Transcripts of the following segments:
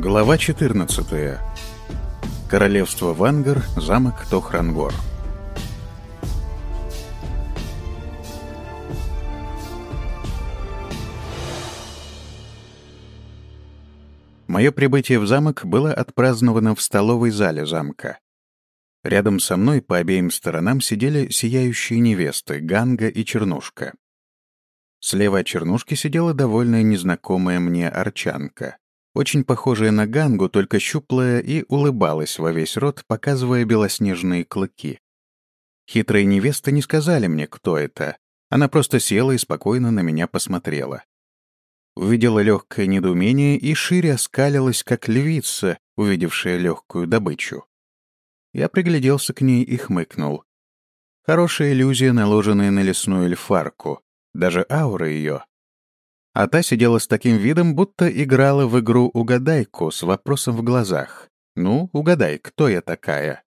Глава 14. Королевство Вангар, замок Тохрангор. Мое прибытие в замок было отпраздновано в столовой зале замка. Рядом со мной по обеим сторонам сидели сияющие невесты Ганга и Чернушка. Слева от Чернушки сидела довольно незнакомая мне арчанка, очень похожая на Гангу, только щуплая, и улыбалась во весь рот, показывая белоснежные клыки. Хитрые невесты не сказали мне, кто это. Она просто села и спокойно на меня посмотрела. Увидела легкое недоумение и шире оскалилась, как львица, увидевшая легкую добычу. Я пригляделся к ней и хмыкнул. Хорошая иллюзия, наложенная на лесную эльфарку, даже аура ее. А та сидела с таким видом, будто играла в игру «Угадайку» с вопросом в глазах. «Ну, угадай, кто я такая?»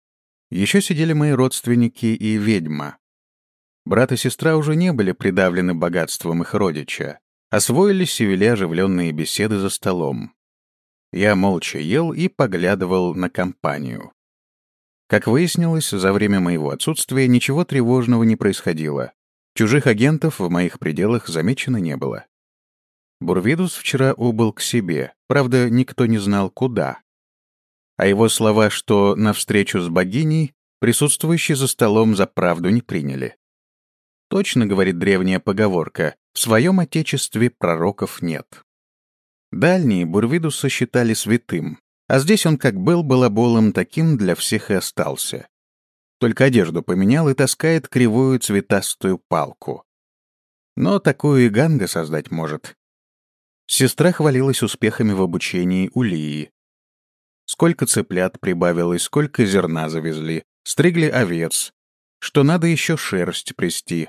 Еще сидели мои родственники и ведьма. Брат и сестра уже не были придавлены богатством их родича. Освоились и вели оживленные беседы за столом. Я молча ел и поглядывал на компанию. Как выяснилось, за время моего отсутствия ничего тревожного не происходило. Чужих агентов в моих пределах замечено не было. Бурвидус вчера убыл к себе, правда, никто не знал, куда. А его слова, что навстречу с богиней, присутствующие за столом за правду не приняли. Точно, говорит древняя поговорка, в своем отечестве пророков нет. Дальние Бурвидуса считали святым, а здесь он как был балаболом, таким для всех и остался. Только одежду поменял и таскает кривую цветастую палку. Но такую и Ганга создать может. Сестра хвалилась успехами в обучении у Лии. Сколько цыплят прибавилось, сколько зерна завезли, стригли овец, что надо еще шерсть плести.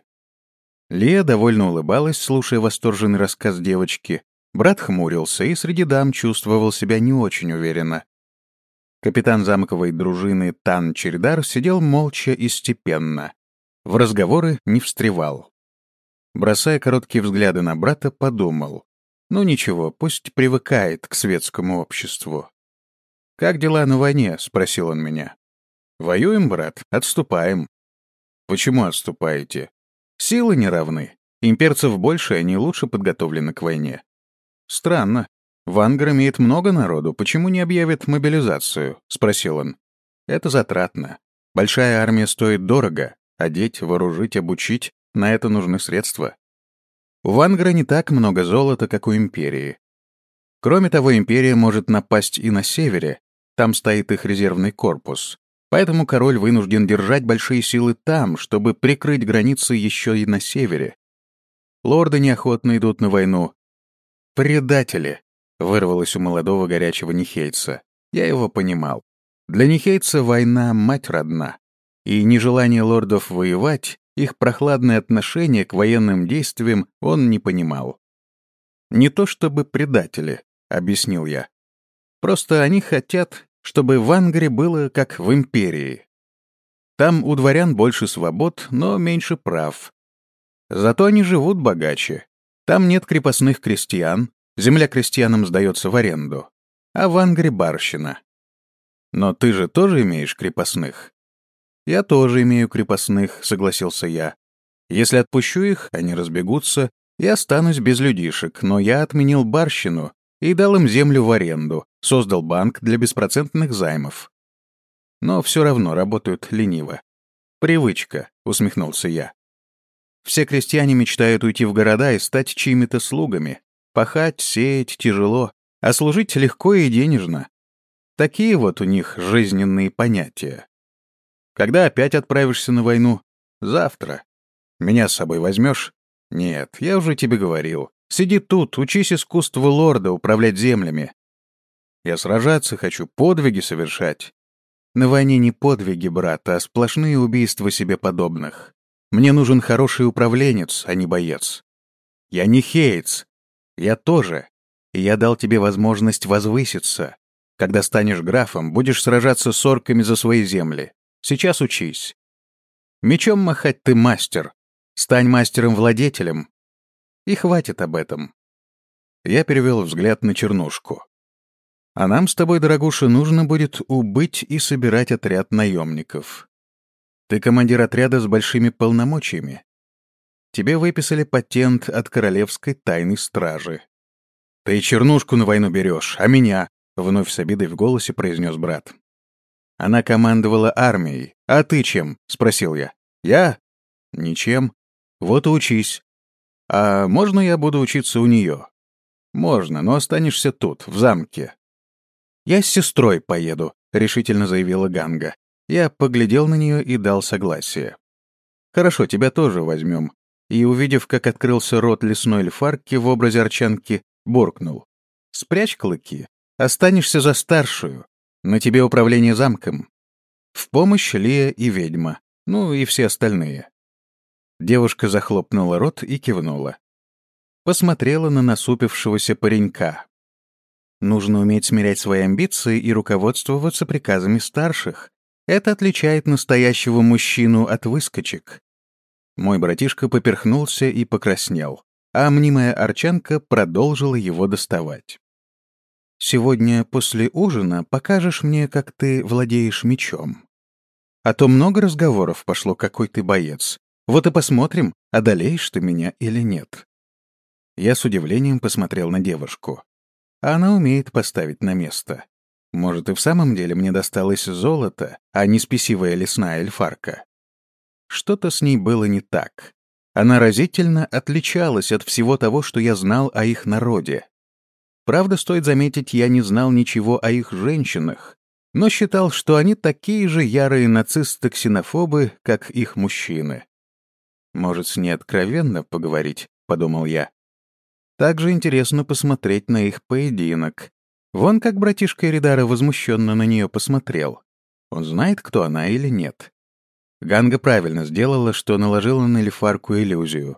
Лия довольно улыбалась, слушая восторженный рассказ девочки. Брат хмурился и среди дам чувствовал себя не очень уверенно. Капитан замковой дружины Тан Чердар сидел молча и степенно. В разговоры не встревал. Бросая короткие взгляды на брата, подумал. Ну ничего, пусть привыкает к светскому обществу. «Как дела на войне?» — спросил он меня. «Воюем, брат, отступаем». «Почему отступаете?» «Силы не равны. Имперцев больше, они лучше подготовлены к войне». «Странно. Вангар имеет много народу, почему не объявят мобилизацию?» — спросил он. «Это затратно. Большая армия стоит дорого. Одеть, вооружить, обучить — на это нужны средства. У Вангара не так много золота, как у Империи. Кроме того, Империя может напасть и на севере, там стоит их резервный корпус. Поэтому король вынужден держать большие силы там, чтобы прикрыть границы еще и на севере. Лорды неохотно идут на войну. «Предатели!» — вырвалось у молодого горячего нихейца. Я его понимал. Для нихейца война — мать родна. И нежелание лордов воевать, их прохладное отношение к военным действиям он не понимал. «Не то чтобы предатели», — объяснил я. «Просто они хотят, чтобы в Ангаре было как в Империи. Там у дворян больше свобод, но меньше прав. Зато они живут богаче. Там нет крепостных крестьян, земля крестьянам сдается в аренду. А в Ангаре барщина. Но ты же тоже имеешь крепостных?» «Я тоже имею крепостных», — согласился я. «Если отпущу их, они разбегутся, и останусь без людишек, но я отменил барщину и дал им землю в аренду, создал банк для беспроцентных займов. Но все равно работают лениво». «Привычка», — усмехнулся я. «Все крестьяне мечтают уйти в города и стать чьими-то слугами. Пахать, сеять тяжело, а служить легко и денежно. Такие вот у них жизненные понятия. Когда опять отправишься на войну? Завтра. Меня с собой возьмешь? Нет, я уже тебе говорил. Сиди тут, учись искусству лорда управлять землями. Я сражаться хочу, подвиги совершать. На войне не подвиги, брат, а сплошные убийства себе подобных. Мне нужен хороший управленец, а не боец. Я не хейтс. Я тоже. И я дал тебе возможность возвыситься. Когда станешь графом, будешь сражаться с орками за свои земли. Сейчас учись. Мечом махать ты мастер. Стань мастером-владетелем. И хватит об этом». Я перевел взгляд на Чернушку. А нам с тобой, дорогуша, нужно будет убыть и собирать отряд наемников. Ты командир отряда с большими полномочиями. Тебе выписали патент от королевской тайной стражи. Ты чернушку на войну берешь, а меня, — вновь с обидой в голосе произнес брат. Она командовала армией. А ты чем? — спросил я. Я? Ничем. Вот и учись. А можно я буду учиться у нее? Можно, но останешься тут, в замке. Я с сестрой поеду, — решительно заявила Ганга. Я поглядел на нее и дал согласие. Хорошо, тебя тоже возьмем. И, увидев, как открылся рот лесной эльфарки в образе арчанки, буркнул. Спрячь клыки. Останешься за старшую. На тебе управление замком. В помощь Лия и ведьма. Ну и все остальные. Девушка захлопнула рот и кивнула. Посмотрела на насупившегося паренька. Нужно уметь смирять свои амбиции и руководствоваться приказами старших. Это отличает настоящего мужчину от выскочек. Мой братишка поперхнулся и покраснел, а мнимая арчанка продолжила его доставать. «Сегодня после ужина покажешь мне, как ты владеешь мечом. А то много разговоров пошло, какой ты боец. Вот и посмотрим, одолеешь ты меня или нет». Я с удивлением посмотрел на девушку. Она умеет поставить на место. Может, и в самом деле мне досталось золото, а не спесивая лесная эльфарка. Что-то с ней было не так. Она разительно отличалась от всего того, что я знал о их народе. Правда, стоит заметить, я не знал ничего о их женщинах, но считал, что они такие же ярые нацисты-ксенофобы, как их мужчины. «Может, с ней откровенно поговорить?» — подумал я. «Также интересно посмотреть на их поединок. Вон как братишка Эридара возмущенно на нее посмотрел. Он знает, кто она или нет?» Ганга правильно сделала, что наложила на эльфарку иллюзию.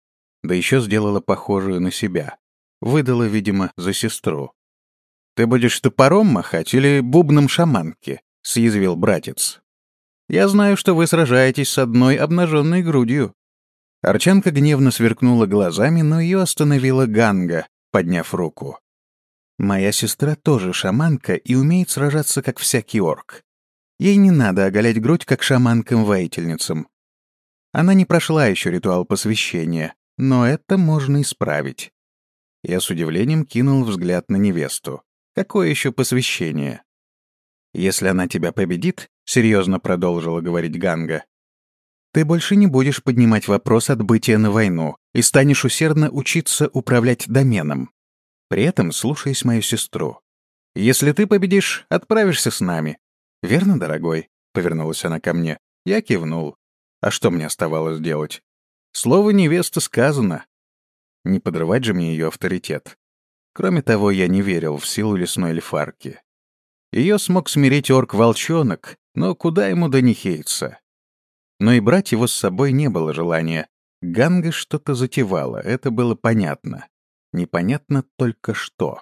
Да еще сделала похожую на себя. Выдала, видимо, за сестру. «Ты будешь топором махать или бубном шаманки?» — съязвил братец. «Я знаю, что вы сражаетесь с одной обнаженной грудью». Арчанка гневно сверкнула глазами, но ее остановила Ганга, подняв руку. «Моя сестра тоже шаманка и умеет сражаться, как всякий орк. Ей не надо оголять грудь, как шаманкам-воительницам. Она не прошла еще ритуал посвящения, но это можно исправить». Я с удивлением кинул взгляд на невесту. «Какое еще посвящение?» «Если она тебя победит», — серьезно продолжила говорить Ганга, «ты больше не будешь поднимать вопрос отбытия на войну и станешь усердно учиться управлять доменом. При этом слушаясь мою сестру. Если ты победишь, отправишься с нами. Верно, дорогой?» — повернулась она ко мне. Я кивнул. А что мне оставалось делать? Слово невесты сказано. Не подрывать же мне ее авторитет. Кроме того, я не верил в силу лесной эльфарки. Ее смог смирить орк-волчонок, но куда ему до нихейца? Но и брать его с собой не было желания. Ганга что-то затевала, это было понятно. Непонятно только что.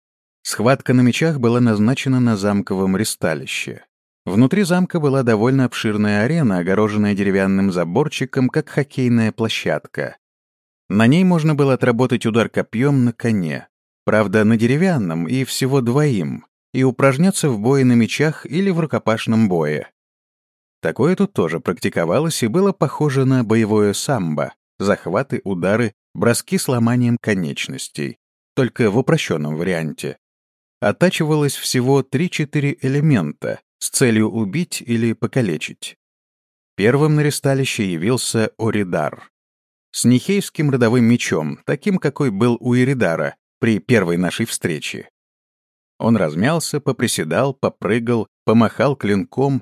Схватка на мечах была назначена на замковом ристалище. Внутри замка была довольно обширная арена, огороженная деревянным заборчиком, как хоккейная площадка. На ней можно было отработать удар копьем на коне. Правда, на деревянном и всего двоим, и упражняться в бое на мечах или в рукопашном бое. Такое тут тоже практиковалось и было похоже на боевое самбо, захваты, удары, броски с ломанием конечностей, только в упрощенном варианте. Оттачивалось всего 3-4 элемента с целью убить или покалечить. Первым на ристалище явился Оридар. С нихейским родовым мечом, таким, какой был у Эридара при первой нашей встрече. Он размялся, поприседал, попрыгал, помахал клинком.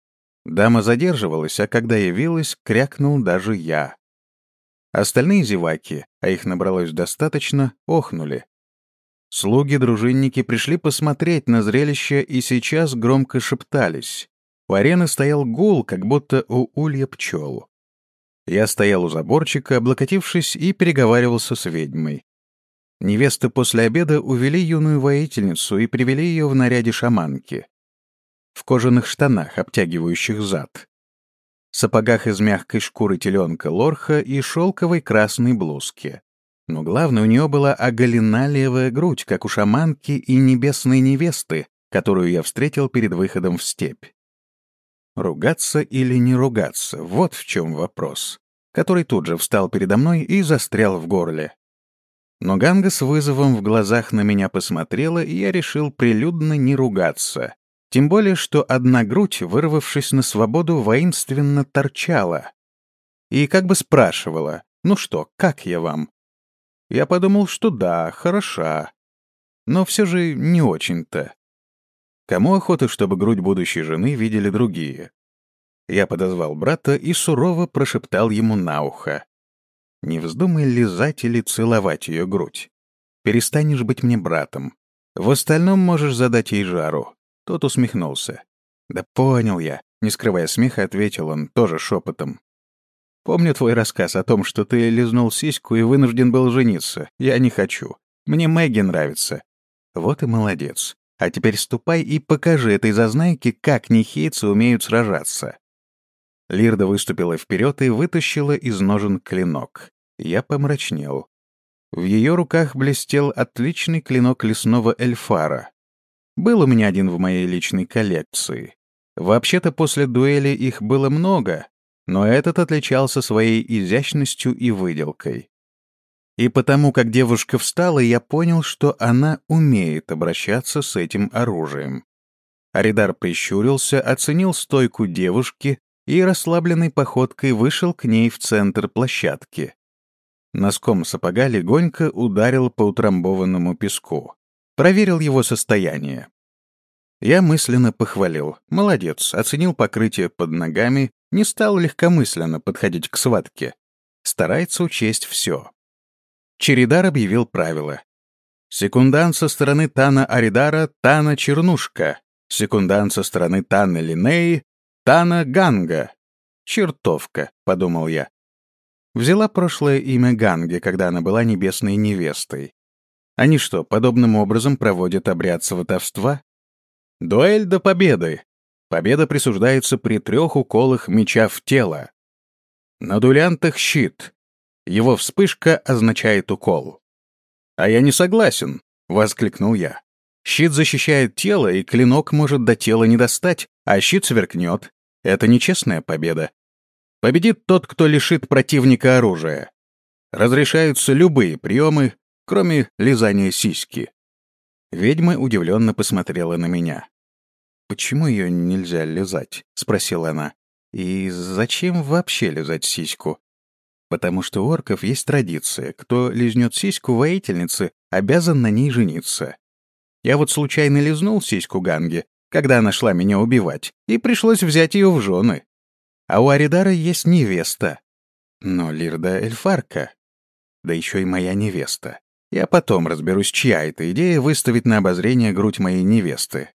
Дама задерживалась, а когда явилась, крякнул даже я. Остальные зеваки, а их набралось достаточно, охнули. Слуги-дружинники пришли посмотреть на зрелище и сейчас громко шептались. У арены стоял гул, как будто у улья пчел. Я стоял у заборчика, облокотившись, и переговаривался с ведьмой. Невесты после обеда увели юную воительницу и привели ее в наряде шаманки. В кожаных штанах, обтягивающих зад. Сапогах из мягкой шкуры теленка лорха и шелковой красной блузке. Но главное, у нее была оголена левая грудь, как у шаманки и небесной невесты, которую я встретил перед выходом в степь. Ругаться или не ругаться — вот в чем вопрос, который тут же встал передо мной и застрял в горле. Но Ганга с вызовом в глазах на меня посмотрела, и я решил прилюдно не ругаться. Тем более, что одна грудь, вырвавшись на свободу, воинственно торчала. И как бы спрашивала: «Ну что, как я вам?» Я подумал, что да, хороша. Но все же не очень-то. Кому охота, чтобы грудь будущей жены видели другие? Я подозвал брата и сурово прошептал ему на ухо: «Не вздумай лизать или целовать ее грудь. Перестанешь быть мне братом. В остальном можешь задать ей жару». Тот усмехнулся. «Да понял я», — не скрывая смеха, ответил он, тоже шепотом. «Помню твой рассказ о том, что ты лизнул сиську и вынужден был жениться. Я не хочу. Мне Мэгги нравится». «Вот и молодец. А теперь ступай и покажи этой зазнайке, как нихейцы умеют сражаться». Лирда выступила вперед и вытащила из ножен клинок. Я помрачнел. В ее руках блестел отличный клинок лесного эльфара. Был у меня один в моей личной коллекции. Вообще-то после дуэли их было много, но этот отличался своей изящностью и выделкой. И потому, как девушка встала, я понял, что она умеет обращаться с этим оружием. Аридар прищурился, оценил стойку девушки и расслабленной походкой вышел к ней в центр площадки. Носком сапога легонько ударил по утрамбованному песку. Проверил его состояние. Я мысленно похвалил. Молодец, оценил покрытие под ногами, не стал легкомысленно подходить к схватке. Старается учесть все. Чередар объявил правила. Секундант со стороны Тана Аридара — Тана Чернушка. Секундант со стороны Таны Линеи — Тана Ганга. Чертовка, подумал я. Взяла прошлое имя Ганги, когда она была небесной невестой. Они что, подобным образом проводят обряд сватовства? Дуэль до победы. Победа присуждается при 3 уколах меча в тело. На дуэлянтах щит. Его вспышка означает укол. «А я не согласен», — воскликнул я. «Щит защищает тело, и клинок может до тела не достать, а щит сверкнет. Это нечестная победа. Победит тот, кто лишит противника оружия. Разрешаются любые приемы, кроме лизания сиськи». Ведьма удивленно посмотрела на меня. «Почему ее нельзя лизать?» — спросила она. «И зачем вообще лизать сиську?» «Потому что у орков есть традиция. Кто лизнет сиську воительницы, обязан на ней жениться. Я вот случайно лизнул сиську Ганги, когда она шла меня убивать, и пришлось взять ее в жены. А у Аридара есть невеста. Но Лирда эльфарка. Да еще и моя невеста. Я потом разберусь, чья это идея выставить на обозрение грудь моей невесты».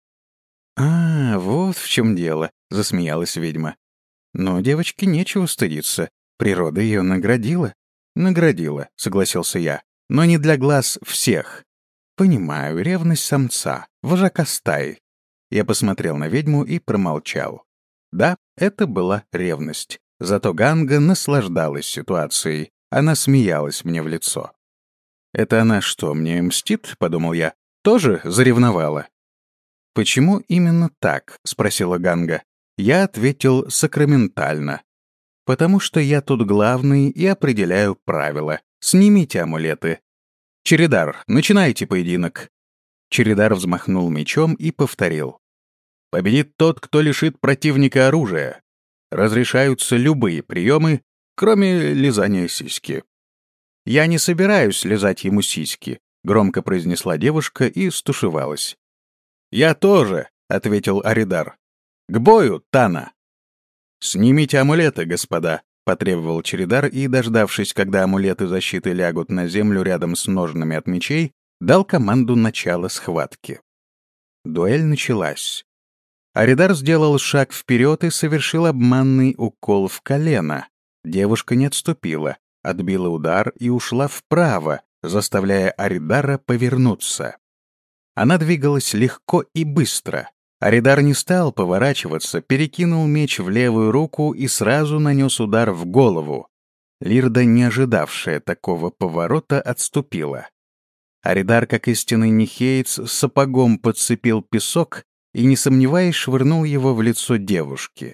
«А, вот в чем дело», — засмеялась ведьма. «Но девочке нечего стыдиться. Природа ее наградила». «Наградила», — согласился я, — «но не для глаз всех». «Понимаю, ревность самца, вожака стаи». Я посмотрел на ведьму и промолчал. Да, это была ревность. Зато Ганга наслаждалась ситуацией. Она смеялась мне в лицо. «Это она что, мне мстит?» — подумал я. «Тоже заревновала?» «Почему именно так?» — спросила Ганга. Я ответил сакраментально. «Потому что я тут главный и определяю правила. Снимите амулеты. Чередар, начинайте поединок». Чередар взмахнул мечом и повторил. «Победит тот, кто лишит противника оружия. Разрешаются любые приемы, кроме лизания сиськи». «Я не собираюсь лизать ему сиськи», — громко произнесла девушка и стушевалась. «Я тоже», — ответил Аридар. «К бою, Тана!» «Снимите амулеты, господа», — потребовал Чередар и, дождавшись, когда амулеты защиты лягут на землю рядом с ножнами от мечей, дал команду начала схватки. Дуэль началась. Аридар сделал шаг вперед и совершил обманный укол в колено. Девушка не отступила, отбила удар и ушла вправо, заставляя Аридара повернуться. Она двигалась легко и быстро. Аридар не стал поворачиваться, перекинул меч в левую руку и сразу нанес удар в голову. Лирда, не ожидавшая такого поворота, отступила. Аридар, как истинный нихеец, сапогом подцепил песок и, не сомневаясь, швырнул его в лицо девушки.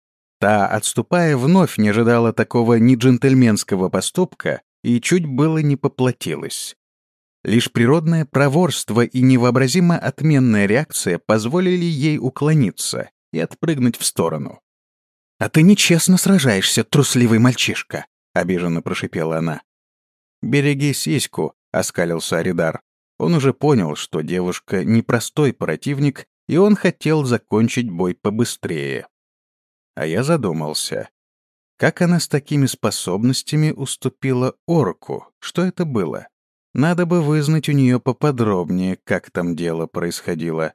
Та, отступая, вновь не ожидала такого неджентльменского поступка и чуть было не поплатилась. Лишь природное проворство и невообразимо отменная реакция позволили ей уклониться и отпрыгнуть в сторону. «А ты нечестно сражаешься, трусливый мальчишка», — обиженно прошипела она. «Береги сиську», — оскалился Аридар. Он уже понял, что девушка непростой противник, и он хотел закончить бой побыстрее. А я задумался. Как она с такими способностями уступила орку? Что это было? Надо бы вызнать у нее поподробнее, как там дело происходило.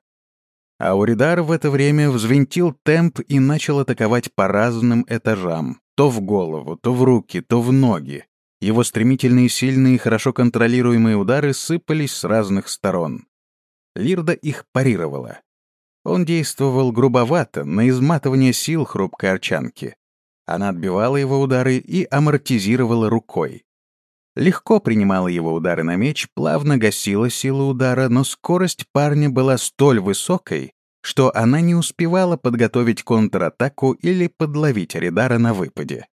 А Уридар в это время взвинтил темп и начал атаковать по разным этажам. То в голову, то в руки, то в ноги. Его стремительные, сильные, хорошо контролируемые удары сыпались с разных сторон. Лирда их парировала. Он действовал грубовато, на изматывание сил хрупкой арчанки. Она отбивала его удары и амортизировала рукой. Легко принимала его удары на меч, плавно гасила силу удара, но скорость парня была столь высокой, что она не успевала подготовить контратаку или подловить Аридара на выпаде.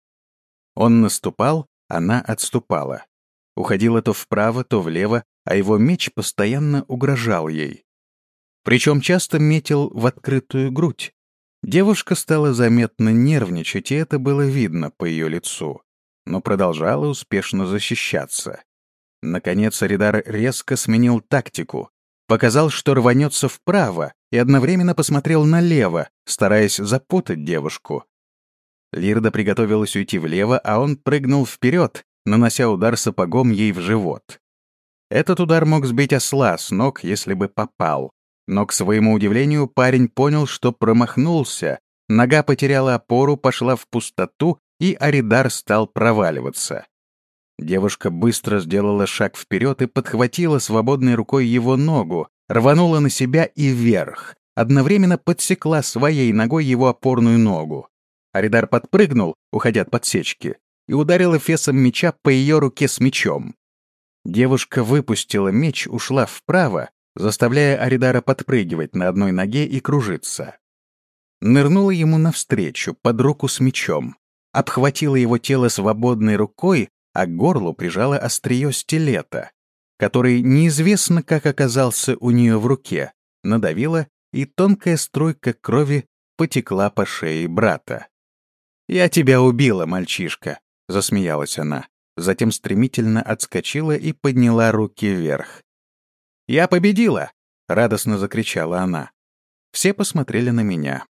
Он наступал, она отступала. Уходила то вправо, то влево, а его меч постоянно угрожал ей. Причем часто метил в открытую грудь. Девушка стала заметно нервничать, и это было видно по ее лицу, но продолжала успешно защищаться. Наконец Аридар резко сменил тактику, показал, что рванется вправо, и одновременно посмотрел налево, стараясь запутать девушку. Лирда приготовилась уйти влево, а он прыгнул вперед, нанося удар сапогом ей в живот. Этот удар мог сбить осла с ног, если бы попал. Но, к своему удивлению, парень понял, что промахнулся, нога потеряла опору, пошла в пустоту, и Аридар стал проваливаться. Девушка быстро сделала шаг вперед и подхватила свободной рукой его ногу, рванула на себя и вверх, одновременно подсекла своей ногой его опорную ногу. Аридар подпрыгнул, уходя от подсечки, и ударил эфесом меча по ее руке с мечом. Девушка выпустила меч, ушла вправо, заставляя Аридара подпрыгивать на одной ноге и кружиться. Нырнула ему навстречу, под руку с мечом, обхватила его тело свободной рукой, а к горлу прижала острие стилета, который неизвестно как оказался у нее в руке, надавила, и тонкая струйка крови потекла по шее брата. «Я тебя убила, мальчишка», — засмеялась она, затем стремительно отскочила и подняла руки вверх. «Я победила!» — радостно закричала она. Все посмотрели на меня.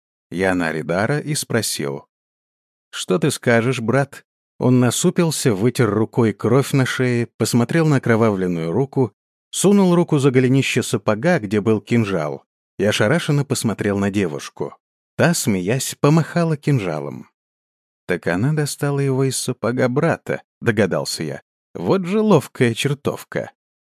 Я на Аридара и спросил. «Что ты скажешь, брат?» Он насупился, вытер рукой кровь на шее, посмотрел на окровавленную руку, сунул руку за голенище сапога, где был кинжал, и ошарашенно посмотрел на девушку. Та, смеясь, помахала кинжалом. «Так она достала его из сапога брата», — догадался я. «Вот же ловкая чертовка».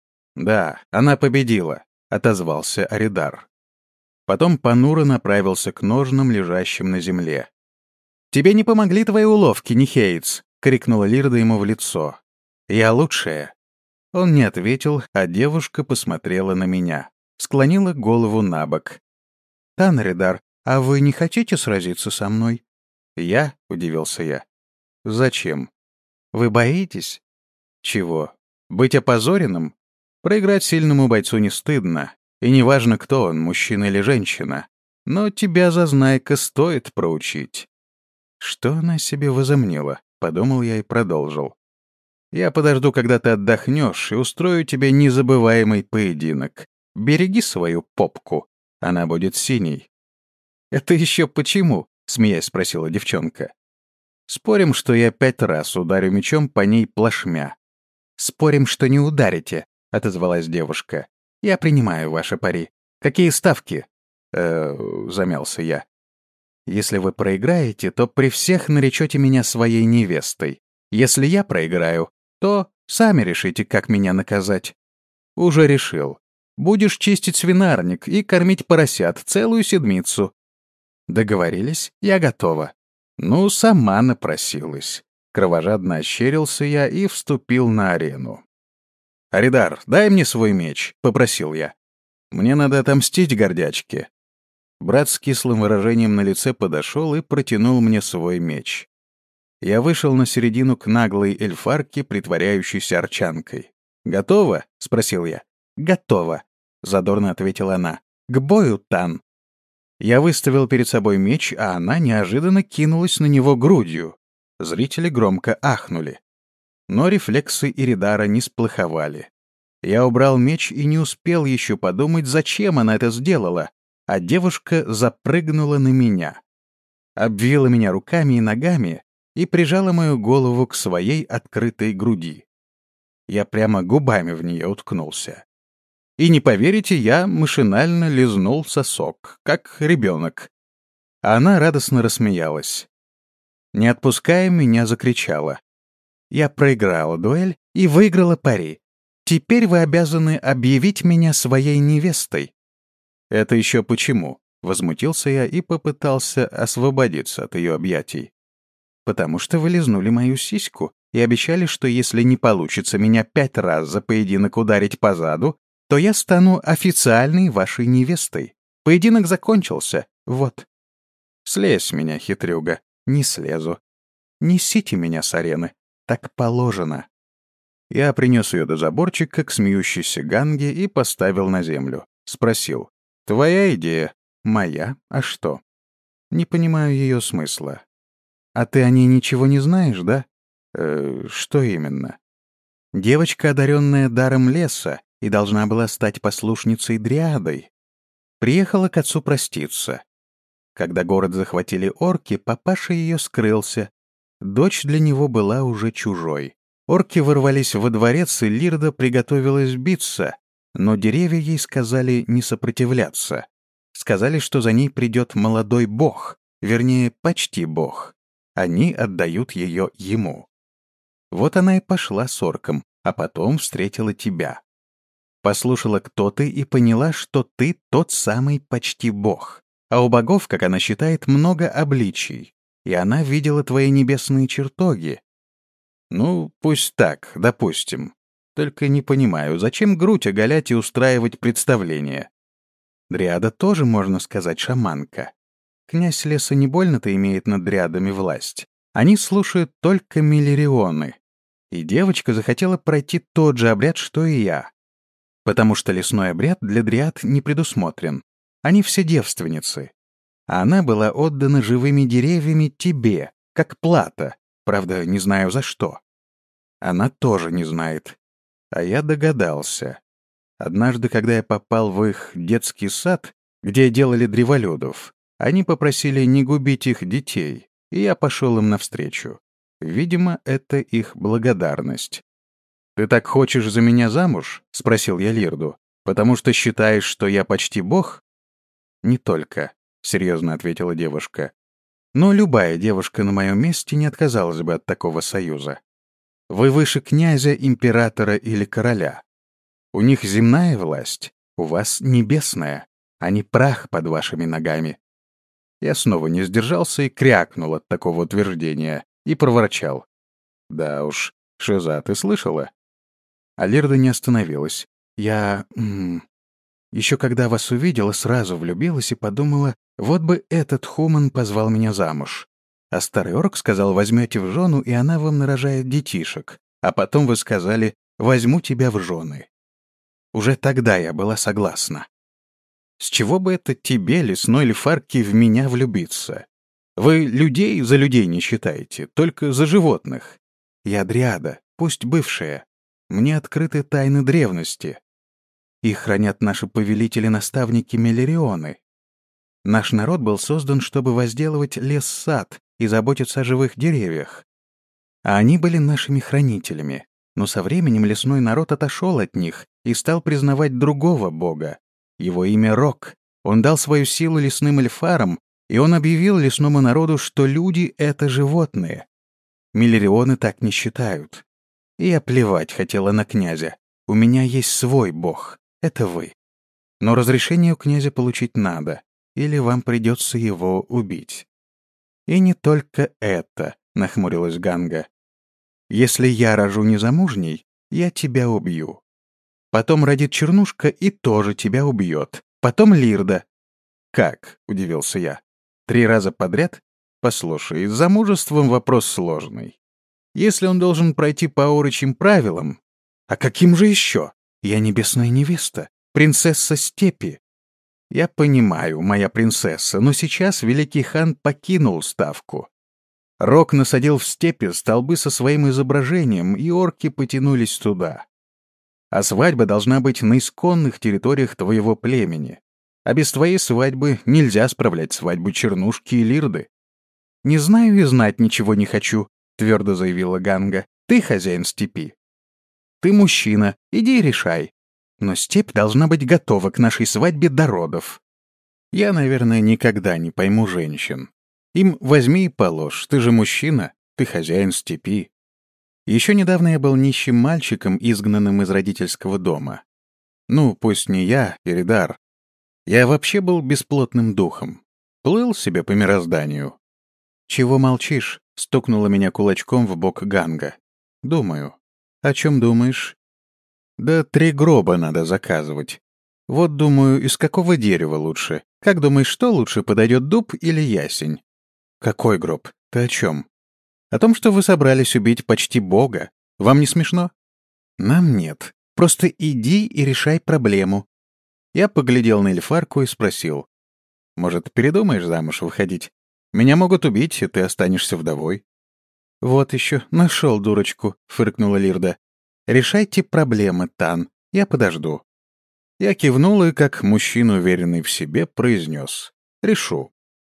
«Да, она победила», — отозвался Аридар. Потом понуро направился к ножнам, лежащим на земле. «Тебе не помогли твои уловки, нихеец!» — крикнула Лирда ему в лицо. «Я лучшая». Он не ответил, а девушка посмотрела на меня, склонила голову на бок. «Танридар, а вы не хотите сразиться со мной?» «Я?» — удивился я. «Зачем? Вы боитесь?» «Чего? Быть опозоренным? Проиграть сильному бойцу не стыдно, и неважно, кто он, мужчина или женщина. Но тебя, зазнайка, стоит проучить». «Что она себе возомнила?» — подумал я и продолжил. «Я подожду, когда ты отдохнешь, и устрою тебе незабываемый поединок. Береги свою попку, она будет синей». «Это еще почему?» — смеясь спросила девчонка. «Спорим, что я 5 раз ударю мечом по ней плашмя». «Спорим, что не ударите», — отозвалась девушка. «Я принимаю ваши пари. Какие ставки?» Замялся я. «Если вы проиграете, то при всех наречете меня своей невестой. Если я проиграю, то сами решите, как меня наказать». «Уже решил. Будешь чистить свинарник и кормить поросят целую седмицу». «Договорились? Я готова». «Ну, сама напросилась. Кровожадно ощерился я и вступил на арену. «Аридар, дай мне свой меч», — попросил я. «Мне надо отомстить гордячке». Брат с кислым выражением на лице подошел и протянул мне свой меч. Я вышел на середину к наглой эльфарке, притворяющейся арчанкой. «Готово?» — спросил я. «Готово», — задорно ответила она. «К бою, Тан». Я выставил перед собой меч, а она неожиданно кинулась на него грудью. Зрители громко ахнули. Но рефлексы Иридара не сплоховали. Я убрал меч и не успел еще подумать, зачем она это сделала, а девушка запрыгнула на меня. Обвила меня руками и ногами и прижала мою голову к своей открытой груди. Я прямо губами в нее уткнулся. И не поверите, я машинально лизнул сосок, как ребенок. А она радостно рассмеялась. Не отпуская меня, закричала. «Я проиграла дуэль и выиграла пари. Теперь вы обязаны объявить меня своей невестой». «Это еще почему?» — возмутился я и попытался освободиться от ее объятий. «Потому что вы лизнули мою сиську и обещали, что если не получится меня 5 раз за поединок ударить по заду, то я стану официальной вашей невестой. Поединок закончился. Вот». «Слезь с меня, хитрюга». «Не слезу. Несите меня с арены. Так положено». Я принес ее до заборчика к смеющейся Ганге и поставил на землю. Спросил. «Твоя идея?» «Моя. А что?» «Не понимаю ее смысла». «А ты о ней ничего не знаешь, да?» Что именно?» «Девочка, одаренная даром леса, и должна была стать послушницей дриадой. Приехала к отцу проститься. Когда город захватили орки, папаша ее скрылся. Дочь для него была уже чужой. Орки ворвались во дворец, и Лирда приготовилась биться, но деревья ей сказали не сопротивляться. Сказали, что за ней придет молодой бог, вернее, почти бог. Они отдают ее ему. Вот она и пошла с орком, а потом встретила тебя. Послушала, кто ты, и поняла, что ты тот самый почти бог. А у богов, как она считает, много обличий, и она видела твои небесные чертоги. Ну, пусть так, допустим. Только не понимаю, зачем грудь оголять и устраивать представление? Дриада тоже, можно сказать, шаманка. Князь леса не больно-то имеет над дриадами власть. Они слушают только миллерионы. И девочка захотела пройти тот же обряд, что и я. Потому что лесной обряд для дриад не предусмотрен. Они все девственницы. А она была отдана живыми деревьями тебе, как плата, правда, не знаю за что. Она тоже не знает. А я догадался. Однажды, когда я попал в их детский сад, где делали древолюдов, они попросили не губить их детей, и я пошел им навстречу. Видимо, это их благодарность. «Ты так хочешь за меня замуж?» — спросил я Лирду. «Потому что считаешь, что я почти бог?» «Не только», — серьезно ответила девушка. «Но любая девушка на моем месте не отказалась бы от такого союза. Вы выше князя, императора или короля. У них земная власть, у вас небесная, а не прах под вашими ногами». Я снова не сдержался и крякнул от такого утверждения и проворчал. «Да уж, Шиза, ты слышала?» А Лирда не остановилась. Я... Еще когда вас увидела, сразу влюбилась и подумала, вот бы этот хуман позвал меня замуж. А старый орк сказал, возьмете в жену, и она вам нарожает детишек. А потом вы сказали, возьму тебя в жены. Уже тогда я была согласна. С чего бы это тебе, лесной лефарке, в меня влюбиться? Вы людей за людей не считаете, только за животных. Я дриада, пусть бывшая. Мне открыты тайны древности. Их хранят наши повелители-наставники Мелерионы. Наш народ был создан, чтобы возделывать лес-сад и заботиться о живых деревьях. А они были нашими хранителями. Но со временем лесной народ отошел от них и стал признавать другого бога. Его имя Рок. Он дал свою силу лесным эльфарам, и он объявил лесному народу, что люди — это животные. Мелерионы так не считают. И я плевать хотела на князя. У меня есть свой бог. Это вы. Но разрешение у князя получить надо, или вам придется его убить. И не только это, нахмурилась Ганга. Если я рожу незамужней, я тебя убью. Потом родит Чернушка и тоже тебя убьет. Потом Лирда». «Как?» — удивился я. «3 раза подряд? Послушай, с замужеством вопрос сложный. Если он должен пройти по орочьим правилам... А каким же еще? Я небесная невеста, принцесса степи». «Я понимаю, моя принцесса, но сейчас великий хан покинул ставку. Рок насадил в степи столбы со своим изображением, и орки потянулись туда. А свадьба должна быть на исконных территориях твоего племени. А без твоей свадьбы нельзя справлять свадьбу Чернушки и Лирды». «Не знаю и знать ничего не хочу», — твердо заявила Ганга. «Ты хозяин степи. Ты мужчина, иди и решай. Но степь должна быть готова к нашей свадьбе до родов». Я, наверное, никогда не пойму женщин. Им возьми и положь, ты же мужчина, ты хозяин степи. Еще недавно я был нищим мальчиком, изгнанным из родительского дома. Ну, пусть не я, Иридар. Я вообще был бесплотным духом. Плыл себе по мирозданию. «Чего молчишь?» — стукнула меня кулачком в бок Ганга. «Думаю». «О чем думаешь?» «Да 3 гроба надо заказывать. Вот думаю, из какого дерева лучше? Как думаешь, что лучше, подойдет дуб или ясень?» «Какой гроб? Ты о чем?» «О том, что вы собрались убить почти Бога. Вам не смешно?» «Нам нет. Просто иди и решай проблему». Я поглядел на эльфарку и спросил. «Может, передумаешь замуж выходить? Меня могут убить, и ты останешься вдовой». «Вот еще, нашел дурочку», — фыркнула Лирда. «Решайте проблемы, Тан. Я подожду». Я кивнул и, как мужчина, уверенный в себе, произнес. «Решу».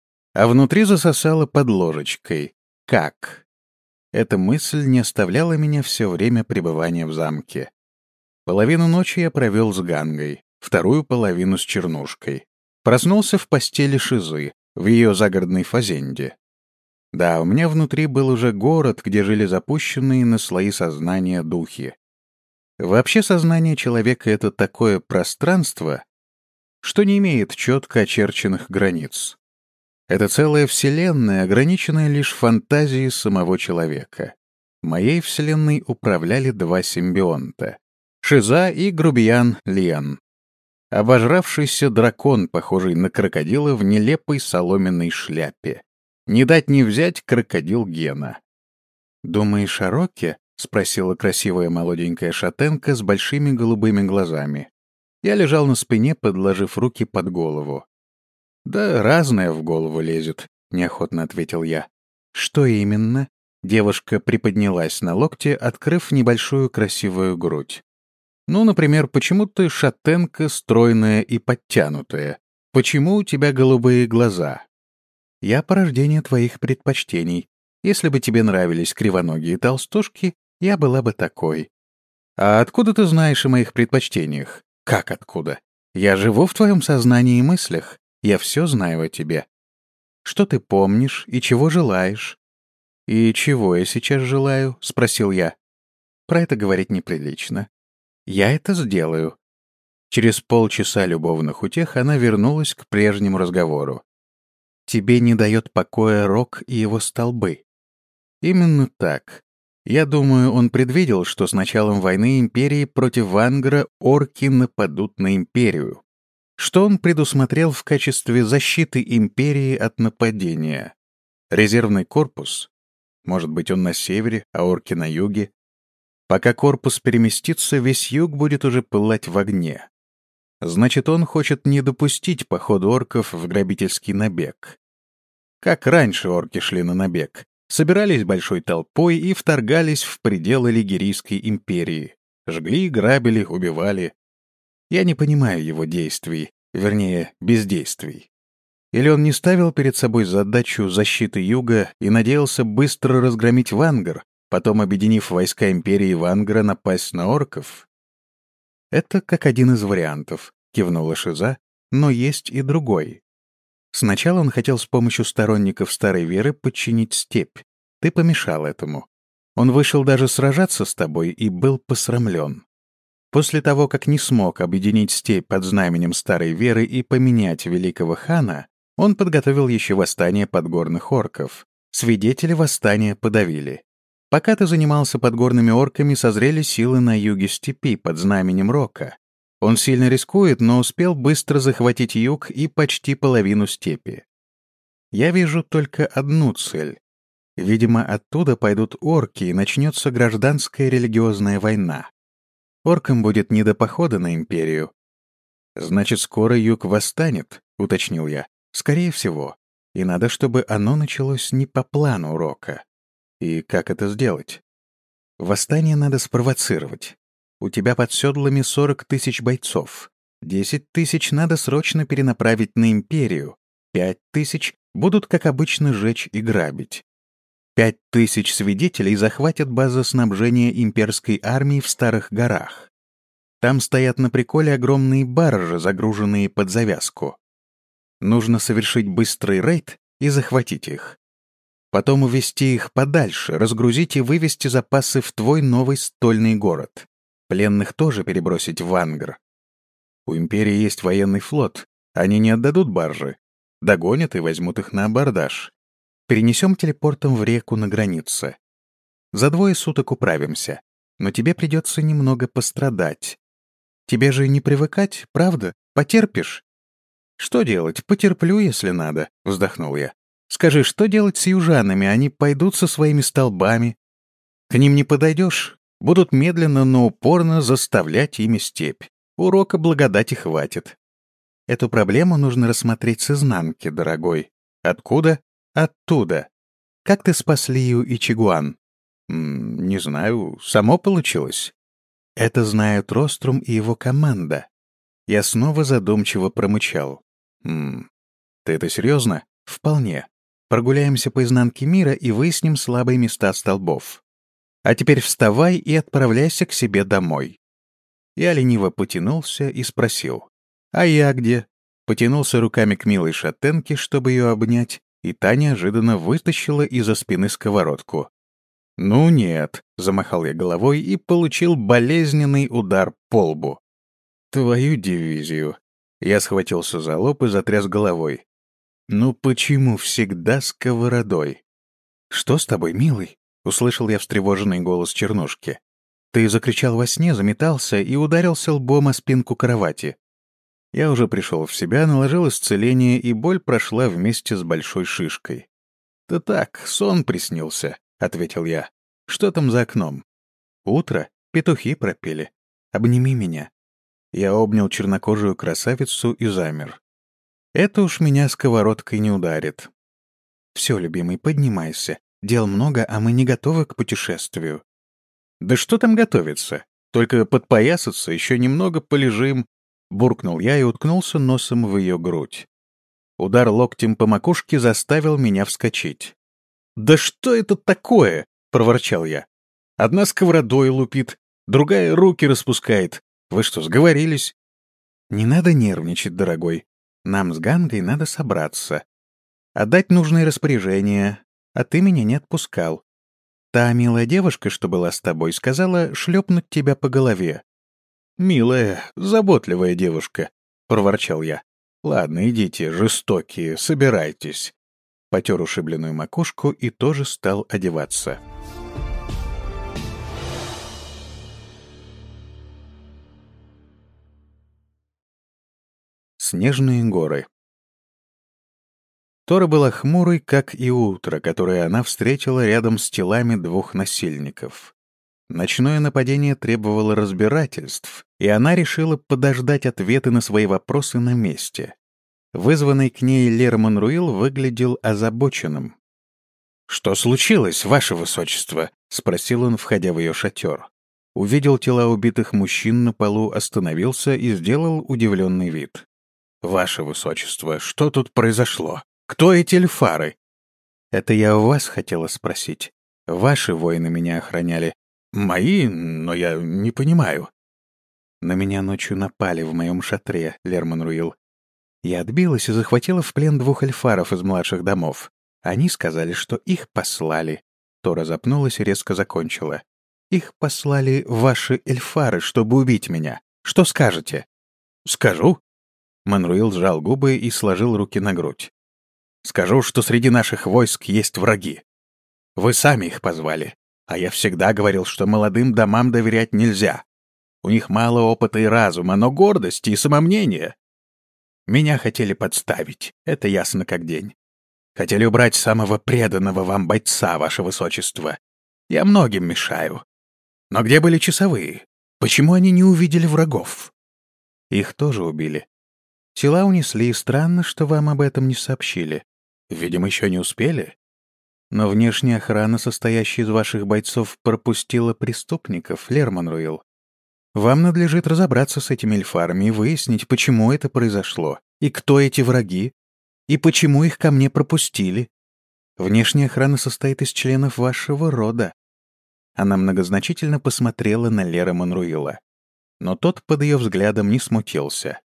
А внутри засосало под ложечкой. «Как?» Эта мысль не оставляла меня все время пребывания в замке. Половину ночи я провел с Гангой, вторую половину с Чернушкой. Проснулся в постели Шизы, в ее загородной фазенде. Да, у меня внутри был уже город, где жили запущенные на слои сознания духи. Вообще сознание человека — это такое пространство, что не имеет четко очерченных границ. Это целая вселенная, ограниченная лишь фантазией самого человека. Моей вселенной управляли 2 симбионта — Шиза и грубиян Лиан. Обожравшийся дракон, похожий на крокодила в нелепой соломенной шляпе. Не дать не взять крокодил Гена. «Думаешь о Роке?» — спросила красивая молоденькая шатенка с большими голубыми глазами. Я лежал на спине, подложив руки под голову. «Да разное в голову лезет», — неохотно ответил я. «Что именно?» Девушка приподнялась на локте, открыв небольшую красивую грудь. «Ну, например, почему ты шатенка стройная и подтянутая? Почему у тебя голубые глаза?» «Я порождение твоих предпочтений. Если бы тебе нравились кривоногие толстушки, я была бы такой». «А откуда ты знаешь о моих предпочтениях?» «Как откуда? Я живу в твоем сознании и мыслях. Я все знаю о тебе. Что ты помнишь и чего желаешь?» «И чего я сейчас желаю?» — спросил я. «Про это говорить неприлично. Я это сделаю». Через полчаса любовных утех она вернулась к прежнему разговору. «Тебе не дает покоя Рок и его столбы». «Именно так. Я думаю, он предвидел, что с началом войны Империи против Вангара орки нападут на Империю. Что он предусмотрел в качестве защиты Империи от нападения? Резервный корпус? Может быть, он на севере, а орки на юге? Пока корпус переместится, весь юг будет уже пылать в огне. Значит, он хочет не допустить похода орков в грабительский набег. Как раньше орки шли на набег. Собирались большой толпой и вторгались в пределы Лигерийской империи. Жгли, грабили, убивали. Я не понимаю его действий, вернее, бездействий. Или он не ставил перед собой задачу защиты юга и надеялся быстро разгромить Вангар, потом, объединив войска империи Вангара, напасть на орков? «Это как один из вариантов», — кивнула Шиза, — «но есть и другой. Сначала он хотел с помощью сторонников старой веры подчинить степь. Ты помешал этому. Он вышел даже сражаться с тобой и был посрамлен. После того, как не смог объединить степь под знаменем старой веры и поменять великого хана, он подготовил еще восстание подгорных орков. Свидетели восстания подавили. Пока ты занимался подгорными орками, созрели силы на юге степи под знаменем Рока. Он сильно рискует, но успел быстро захватить юг и почти половину степи. Я вижу только одну цель. Видимо, оттуда пойдут орки, и начнется гражданская религиозная война. Оркам будет не до похода на империю. «Значит, скоро юг восстанет», — уточнил я. «Скорее всего. И надо, чтобы оно началось не по плану Рока. И как это сделать? Восстание надо спровоцировать. У тебя под седлами 40 тысяч бойцов. 10 тысяч надо срочно перенаправить на империю. 5 тысяч будут, как обычно, жечь и грабить. 5 тысяч свидетелей захватят базу снабжения имперской армии в Старых горах. Там стоят на приколе огромные баржи, загруженные под завязку. Нужно совершить быстрый рейд и захватить их. Потом увезти их подальше, разгрузить и вывести запасы в твой новый стольный город. Пленных тоже перебросить в Ангр. У империи есть военный флот. Они не отдадут баржи. Догонят и возьмут их на абордаж. Перенесем телепортом в реку на границе. За 2 суток управимся. Но тебе придется немного пострадать. Тебе же не привыкать, правда? Потерпишь? Что делать? Потерплю, если надо, вздохнул я. Скажи, что делать с южанами? Они пойдут со своими столбами. К ним не подойдешь. Будут медленно, но упорно заставлять ими степь. Урока благодати хватит. Эту проблему нужно рассмотреть с изнанки, дорогой. Откуда? Оттуда. Как ты спас Лию и Чигуан? Не знаю, само получилось. Это знают Рострум и его команда. Я снова задумчиво промычал. Ты это серьезно? Вполне. Прогуляемся по изнанке мира и выясним слабые места столбов. А теперь вставай и отправляйся к себе домой. Я лениво потянулся и спросил. А я где? Потянулся руками к милой шатенке, чтобы ее обнять, и та неожиданно вытащила из-за спины сковородку. «Ну нет», — замахал я головой и получил болезненный удар по лбу. «Твою дивизию». Я схватился за лоб и затряс головой. «Ну почему всегда сковородой?» «Что с тобой, милый?» — услышал я встревоженный голос Чернушки. «Ты закричал во сне, заметался и ударился лбом о спинку кровати». Я уже пришел в себя, наложил исцеление, и боль прошла вместе с большой шишкой. «Да так, сон приснился», — ответил я. «Что там за окном?» «Утро. Петухи пропели. Обними меня». Я обнял чернокожую красавицу и замер. Это уж меня сковородкой не ударит. «Все, любимый, поднимайся. Дел много, а мы не готовы к путешествию». «Да что там готовиться? Только подпоясаться, еще немного полежим», — буркнул я и уткнулся носом в ее грудь. Удар локтем по макушке заставил меня вскочить. «Да что это такое?» — проворчал я. «Одна сковородой лупит, другая руки распускает. Вы что, сговорились?» «Не надо нервничать, дорогой. Нам с Гангой надо собраться. Отдать нужные распоряжения, а ты меня не отпускал. Та милая девушка, что была с тобой, сказала шлепнуть тебя по голове». «Милая, заботливая девушка», — проворчал я. «Ладно, идите, жестокие, собирайтесь». Потер ушибленную макушку и тоже стал одеваться. Снежные горы. Тора была хмурой, как и утро, которое она встретила рядом с телами 2 насильников. Ночное нападение требовало разбирательств, и она решила подождать ответы на свои вопросы на месте. Вызванный к ней Лер Монруил выглядел озабоченным. «Что случилось, ваше высочество?» — спросил он, входя в ее шатер. Увидел тела убитых мужчин на полу, остановился и сделал удивленный вид. «Ваше высочество, что тут произошло? Кто эти эльфары?» «Это я у вас хотела спросить. Ваши воины меня охраняли. Мои, но я не понимаю». «На меня ночью напали в моем шатре, Лер Монруил. Я отбилась и захватила в плен 2 эльфаров из младших домов. Они сказали, что их послали». Тора запнулась и резко закончила. «Их послали ваши эльфары, чтобы убить меня. Что скажете?» «Скажу». Монруил сжал губы и сложил руки на грудь. «Скажу, что среди наших войск есть враги. Вы сами их позвали. А я всегда говорил, что молодым домам доверять нельзя. У них мало опыта и разума, но гордости и самомнения. Меня хотели подставить, это ясно как день. Хотели убрать самого преданного вам бойца, ваше высочество. Я многим мешаю. Но где были часовые? Почему они не увидели врагов? Их тоже убили. Тела унесли, и странно, что вам об этом не сообщили. Видимо, еще не успели. Но внешняя охрана, состоящая из ваших бойцов, пропустила преступников, Лер Монруил. Вам надлежит разобраться с этими эльфарами и выяснить, почему это произошло, и кто эти враги, и почему их ко мне пропустили. Внешняя охрана состоит из членов вашего рода. Она многозначительно посмотрела на Лера Монруила. Но тот под ее взглядом не смутился.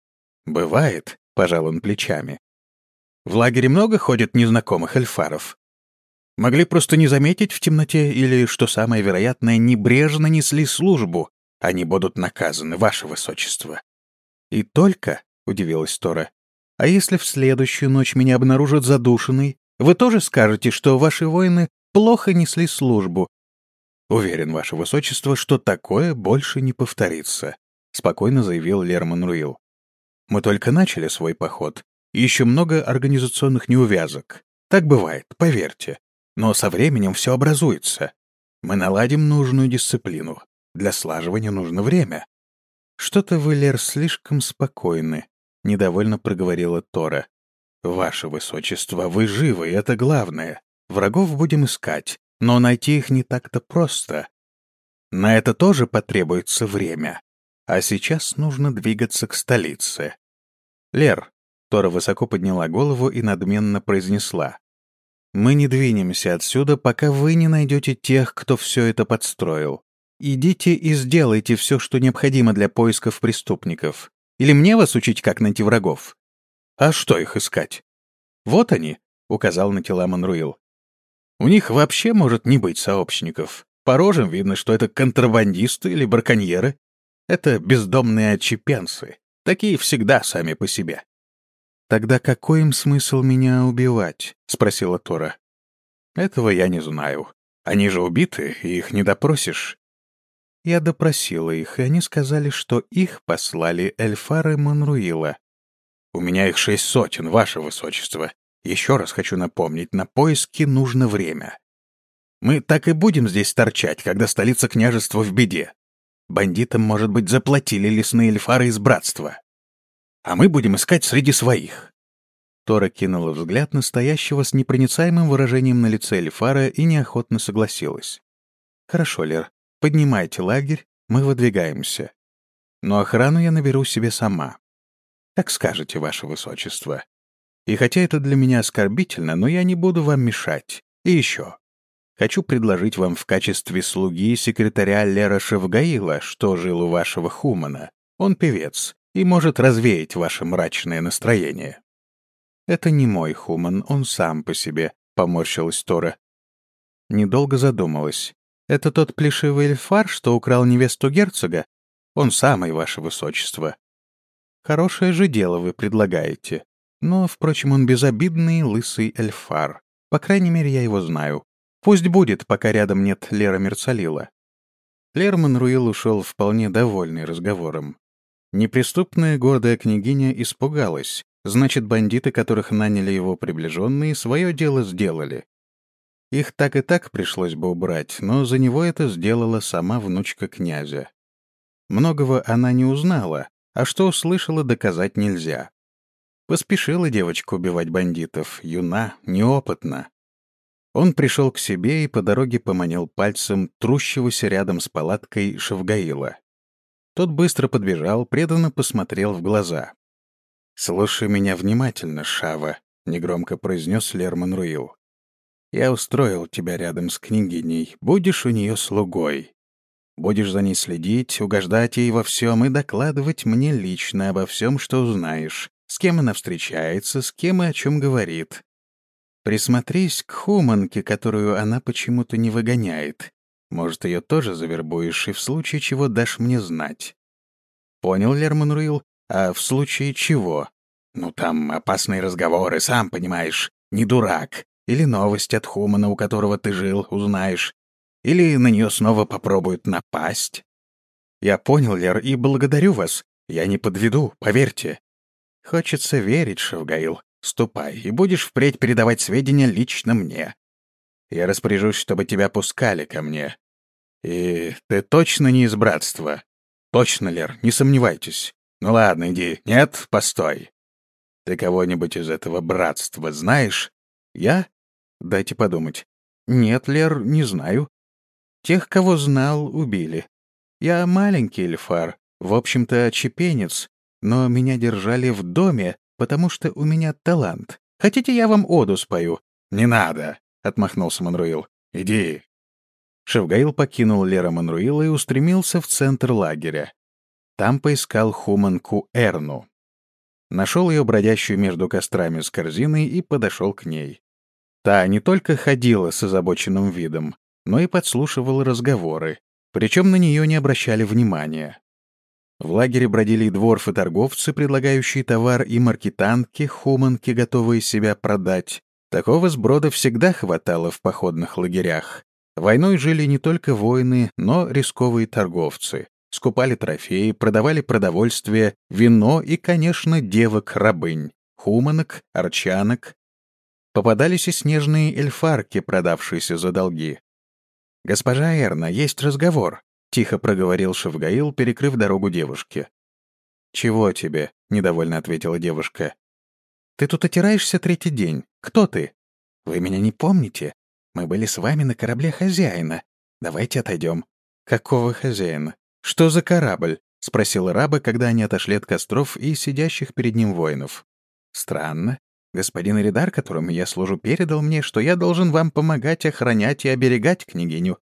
«Бывает», — пожал он плечами. «В лагере много ходит незнакомых эльфаров. Могли просто не заметить в темноте или, что самое вероятное, небрежно несли службу. Они будут наказаны, ваше высочество». «И только», — удивилась Тора, — «а если в следующую ночь меня обнаружат задушенной, вы тоже скажете, что ваши воины плохо несли службу?» «Уверен, ваше высочество, что такое больше не повторится», — спокойно заявил Лер Монруил. «Мы только начали свой поход, и еще много организационных неувязок. Так бывает, поверьте. Но со временем все образуется. Мы наладим нужную дисциплину. Для слаживания нужно время». «Что-то вы, Лер, слишком спокойны», — недовольно проговорила Тора. «Ваше высочество, вы живы, это главное. Врагов будем искать, но найти их не так-то просто. На это тоже потребуется время. А сейчас нужно двигаться к столице». «Лер», — Тора высоко подняла голову и надменно произнесла, «мы не двинемся отсюда, пока вы не найдете тех, кто все это подстроил. Идите и сделайте все, что необходимо для поисков преступников. Или мне вас учить, как найти врагов? А что их искать? Вот они», — указал на тела Монруил. «У них вообще может не быть сообщников. По рожам видно, что это контрабандисты или браконьеры. Это бездомные отщепенцы. Такие всегда сами по себе». «Тогда какой им смысл меня убивать?» — спросила Тора. «Этого я не знаю. Они же убиты, и их не допросишь». Я допросила их, и они сказали, что их послали эльфары Монруила. «У меня их 600, ваше высочество. Еще раз хочу напомнить, на поиски нужно время. Мы так и будем здесь торчать, когда столица княжества в беде. Бандитам, может быть, заплатили лесные эльфары из братства. А мы будем искать среди своих». Тора кинула взгляд на стоящего с непроницаемым выражением на лице эльфара и неохотно согласилась. «Хорошо, Лер, поднимайте лагерь, мы выдвигаемся. Но охрану я наберу себе сама. Как скажете, ваше высочество. И хотя это для меня оскорбительно, но я не буду вам мешать. И еще. Хочу предложить вам в качестве слуги секретаря Лера Шевгаила, что жил у вашего Хумана. Он певец и может развеять ваше мрачное настроение». «Это не мой Хуман, он сам по себе», — поморщилась Тора. Недолго задумалась. «Это тот плешивый эльфар, что украл невесту герцога? Он самый, ваше высочество». «Хорошее же дело вы предлагаете. Но, впрочем, он безобидный лысый эльфар. По крайней мере, я его знаю. Пусть будет, пока рядом нет Лера Мерцалила». Лер Монруил ушел вполне довольный разговором. Неприступная гордая княгиня испугалась. Значит, бандиты, которых наняли его приближенные, свое дело сделали. Их так и так пришлось бы убрать, но за него это сделала сама внучка князя. Многого она не узнала, а что услышала, доказать нельзя. Поспешила девочка убивать бандитов, юна, неопытна. Он пришел к себе и по дороге поманил пальцем трущегося рядом с палаткой Шевгаила. Тот быстро подбежал, преданно посмотрел в глаза. «Слушай меня внимательно, Шава», — негромко произнес Лер Монруил. «Я устроил тебя рядом с княгиней, будешь у нее слугой. Будешь за ней следить, угождать ей во всем и докладывать мне лично обо всем, что узнаешь, с кем она встречается, с кем и о чем говорит. Присмотрись к Хуманке, которую она почему-то не выгоняет. Может, ее тоже завербуешь и в случае чего дашь мне знать». «Понял, Лер Монруил? А в случае чего?» «Ну, там опасные разговоры, сам понимаешь, не дурак. Или новость от Хумана, у которого ты жил, узнаешь. Или на нее снова попробуют напасть? Я понял, Лер, и благодарю вас. Я не подведу, поверьте. Хочется верить, Шавгаил. Ступай, и будешь впредь передавать сведения лично мне. Я распоряжусь, чтобы тебя пускали ко мне. И ты точно не из братства? Точно, Лер, не сомневайтесь. Ну ладно, иди. Нет, постой. Ты кого-нибудь из этого братства знаешь? Я? Дайте подумать. Нет, Лер, не знаю. Тех, кого знал, убили. Я маленький эльфар, в общем-то, чепенец, но меня держали в доме, потому что у меня талант. Хотите, я вам оду спою? Не надо, отмахнулся Манруил. Иди. Шевгаил покинул Лера Манруила и устремился в центр лагеря. Там поискал Хуманку Эрну. Нашел ее бродящую между кострами с корзиной и подошел к ней. Та не только ходила с озабоченным видом, но и подслушивала разговоры, причем на нее не обращали внимания. В лагере бродили и дворфы торговцы, предлагающие товар, и маркетантки, хуманки, готовые себя продать. Такого сброда всегда хватало в походных лагерях. Войной жили не только воины, но рисковые торговцы. Скупали трофеи, продавали продовольствие, вино и, конечно, девок-рабынь, хуманок, арчанок. Попадались и снежные эльфарки, продавшиеся за долги. «Госпожа Эрна, есть разговор», — тихо проговорил Шавгаил, перекрыв дорогу девушке. «Чего тебе?» — недовольно ответила девушка. «Ты тут отираешься третий день. Кто ты? Вы меня не помните? Мы были с вами на корабле хозяина. Давайте отойдем». «Какого хозяина? Что за корабль?» — спросил раба, когда они отошли от костров и сидящих перед ним воинов. «Странно. Господин Эридар, которому я служу, передал мне, что я должен вам помогать охранять и оберегать княгиню.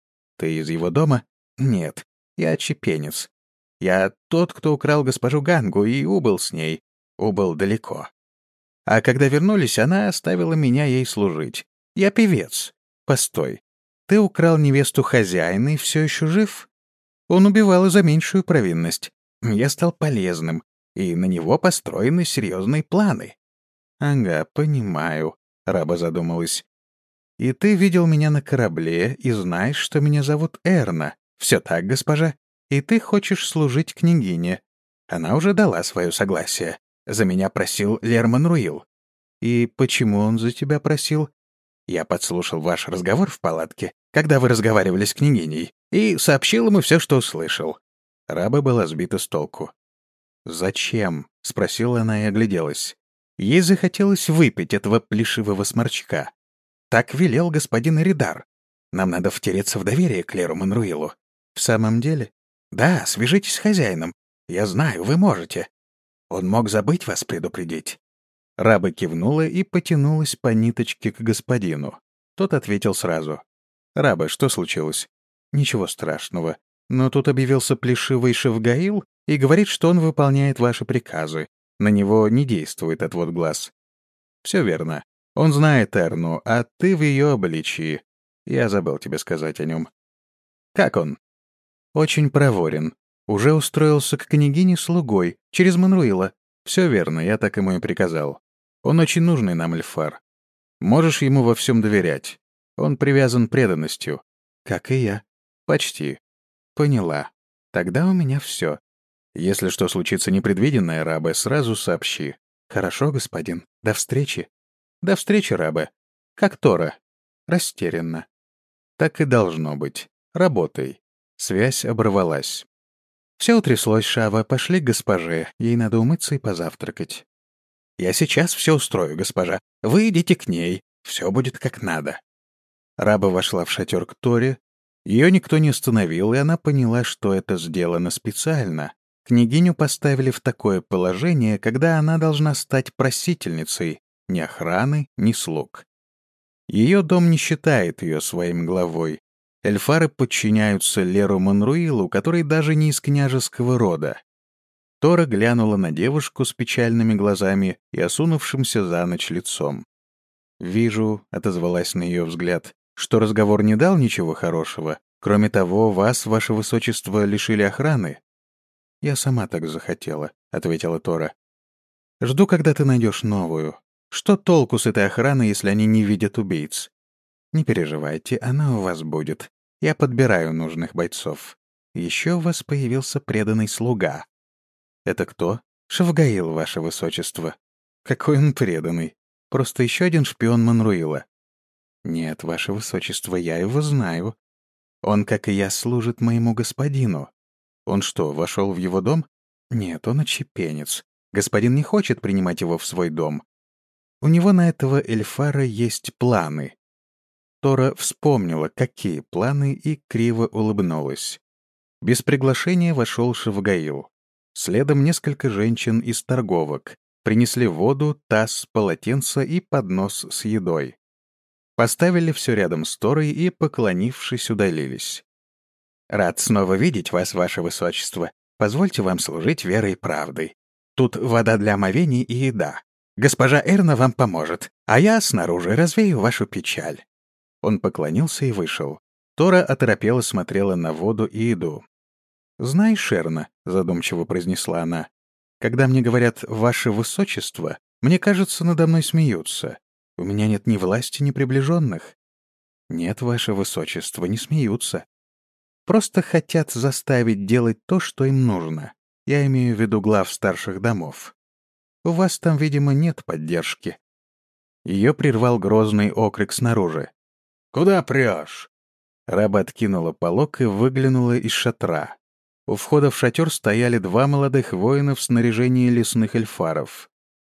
Ты из его дома? Нет, я чепенец. Я тот, кто украл госпожу Гангу и убыл с ней. Убыл далеко. А когда вернулись, она оставила меня ей служить. Я певец. Постой. Ты украл невесту хозяина и все еще жив? Он убивал за меньшую провинность. Я стал полезным, и на него построены серьезные планы. Ага, понимаю, раба задумалась. И ты видел меня на корабле и знаешь, что меня зовут Эрна. Все так, госпожа? И ты хочешь служить княгине. Она уже дала свое согласие. За меня просил Лерман Руил. И почему он за тебя просил? Я подслушал ваш разговор в палатке, когда вы разговаривали с княгиней, и сообщил ему все, что услышал. Раба была сбита с толку. «Зачем?» — спросила она и огляделась. Ей захотелось выпить этого плешивого сморчка. Так велел господин Эридар. Нам надо втереться в доверие к Леру Манруилу. В самом деле? Да, свяжитесь с хозяином. Я знаю, вы можете. Он мог забыть вас предупредить. Раба кивнула и потянулась по ниточке к господину. Тот ответил сразу. «Раба, что случилось?» «Ничего страшного. Но тут объявился плешивый Шавгаил и говорит, что он выполняет ваши приказы. На него не действует отвод глаз». «Все верно. Он знает Эрну, а ты в ее обличии. Я забыл тебе сказать о нем». «Как он?» «Очень проворен. Уже устроился к княгине слугой, через Манруила. Все верно, я так ему и приказал. Он очень нужный нам эльфар. Можешь ему во всем доверять. Он привязан преданностью. Как и я. Почти. Поняла. Тогда у меня все. Если что случится непредвиденное, Рабе, сразу сообщи. Хорошо, господин. До встречи. До встречи, Рабе. Как Тора. Растерянно. Так и должно быть. Работай. Связь оборвалась. Все утряслось, Шава. Пошли к госпоже. Ей надо умыться и позавтракать. Я сейчас все устрою, госпожа. Вы идите к ней. Все будет как надо. Раба вошла в шатер к Торе. Ее никто не остановил, и она поняла, что это сделано специально. Княгиню поставили в такое положение, когда она должна стать просительницей ни охраны, ни слуг. Ее дом не считает ее своим главой. Эльфары подчиняются Леру Манруилу, который даже не из княжеского рода. Тора глянула на девушку с печальными глазами и осунувшимся за ночь лицом. «Вижу», — отозвалась на ее взгляд, — «что разговор не дал ничего хорошего. Кроме того, вас, ваше высочество, лишили охраны». «Я сама так захотела», — ответила Тора. «Жду, когда ты найдешь новую. Что толку с этой охраны, если они не видят убийц? Не переживайте, она у вас будет. Я подбираю нужных бойцов. Еще у вас появился преданный слуга. Это кто? Шавгаил, ваше высочество. Какой он преданный. Просто еще один шпион Манруила. Нет, ваше высочество, я его знаю. Он, как и я, служит моему господину. Он что, вошел в его дом? Нет, он отщепенец. Господин не хочет принимать его в свой дом. У него на этого Эльфара есть планы. Тора вспомнила, какие планы, и криво улыбнулась. Без приглашения вошел Шавгаил. Следом несколько женщин из торговок. Принесли воду, таз, полотенце и поднос с едой. Поставили все рядом с Торой и, поклонившись, удалились. «Рад снова видеть вас, ваше высочество. Позвольте вам служить верой и правдой. Тут вода для омовений и еда. Госпожа Эрна вам поможет, а я снаружи развею вашу печаль». Он поклонился и вышел. Тора оторопела смотрела на воду и еду. «Знаешь, Эрна», — задумчиво произнесла она, — «когда мне говорят «ваше высочество», мне кажется, надо мной смеются. У меня нет ни власти, ни приближенных». «Нет, ваше высочество, не смеются. Просто хотят заставить делать то, что им нужно. Я имею в виду глав старших домов. У вас там, видимо, нет поддержки». Ее прервал грозный окрик снаружи. «Куда прешь?» Раба откинула полог и выглянула из шатра. У входа в шатер стояли два молодых воина в снаряжении лесных эльфаров.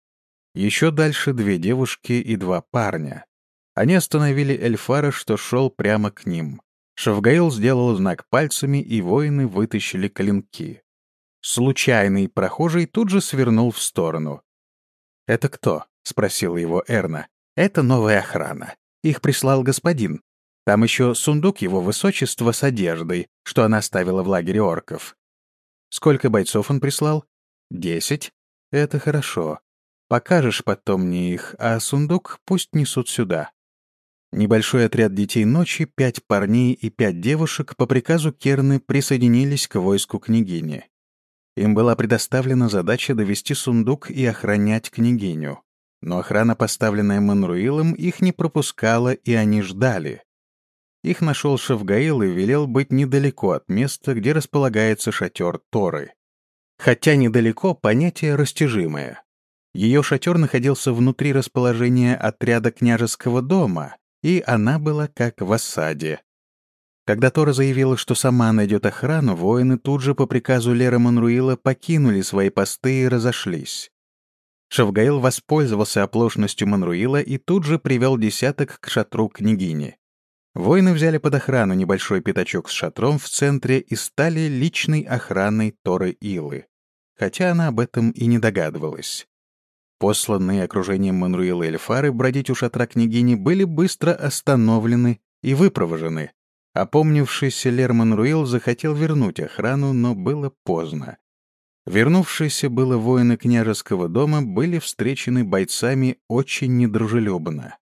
Еще дальше две девушки и два парня. Они остановили эльфара, что шел прямо к ним. Шавгаил сделал знак пальцами, и воины вытащили клинки. Случайный прохожий тут же свернул в сторону. «Это кто?» — спросила его Эрна. «Это новая охрана. Их прислал господин. Там еще сундук его высочества с одеждой, что она оставила в лагере орков». «Сколько бойцов он прислал?» 10. «Это хорошо. Покажешь потом мне их, а сундук пусть несут сюда». Небольшой отряд детей ночи, 5 парней и 5 девушек по приказу Керны присоединились к войску княгини. Им была предоставлена задача довести сундук и охранять княгиню. Но охрана, поставленная Манруилом, их не пропускала, и они ждали. Их нашел Шавгаил и велел быть недалеко от места, где располагается шатер Торы. Хотя недалеко — понятие растяжимое. Ее шатер находился внутри расположения отряда княжеского дома, и она была как в осаде. Когда Тора заявила, что сама найдет охрану, воины тут же по приказу Лера Манруила покинули свои посты и разошлись. Шавгаил воспользовался оплошностью Манруила и тут же привел десяток к шатру княгини. Воины взяли под охрану небольшой пятачок с шатром в центре и стали личной охраной Торы Илы, хотя она об этом и не догадывалась. Посланные окружением Манруила эльфары бродить у шатра княгини были быстро остановлены и выпровожены. Опомнившийся Лер Манруил захотел вернуть охрану, но было поздно. Вернувшиеся было воины княжеского дома были встречены бойцами очень недружелюбно.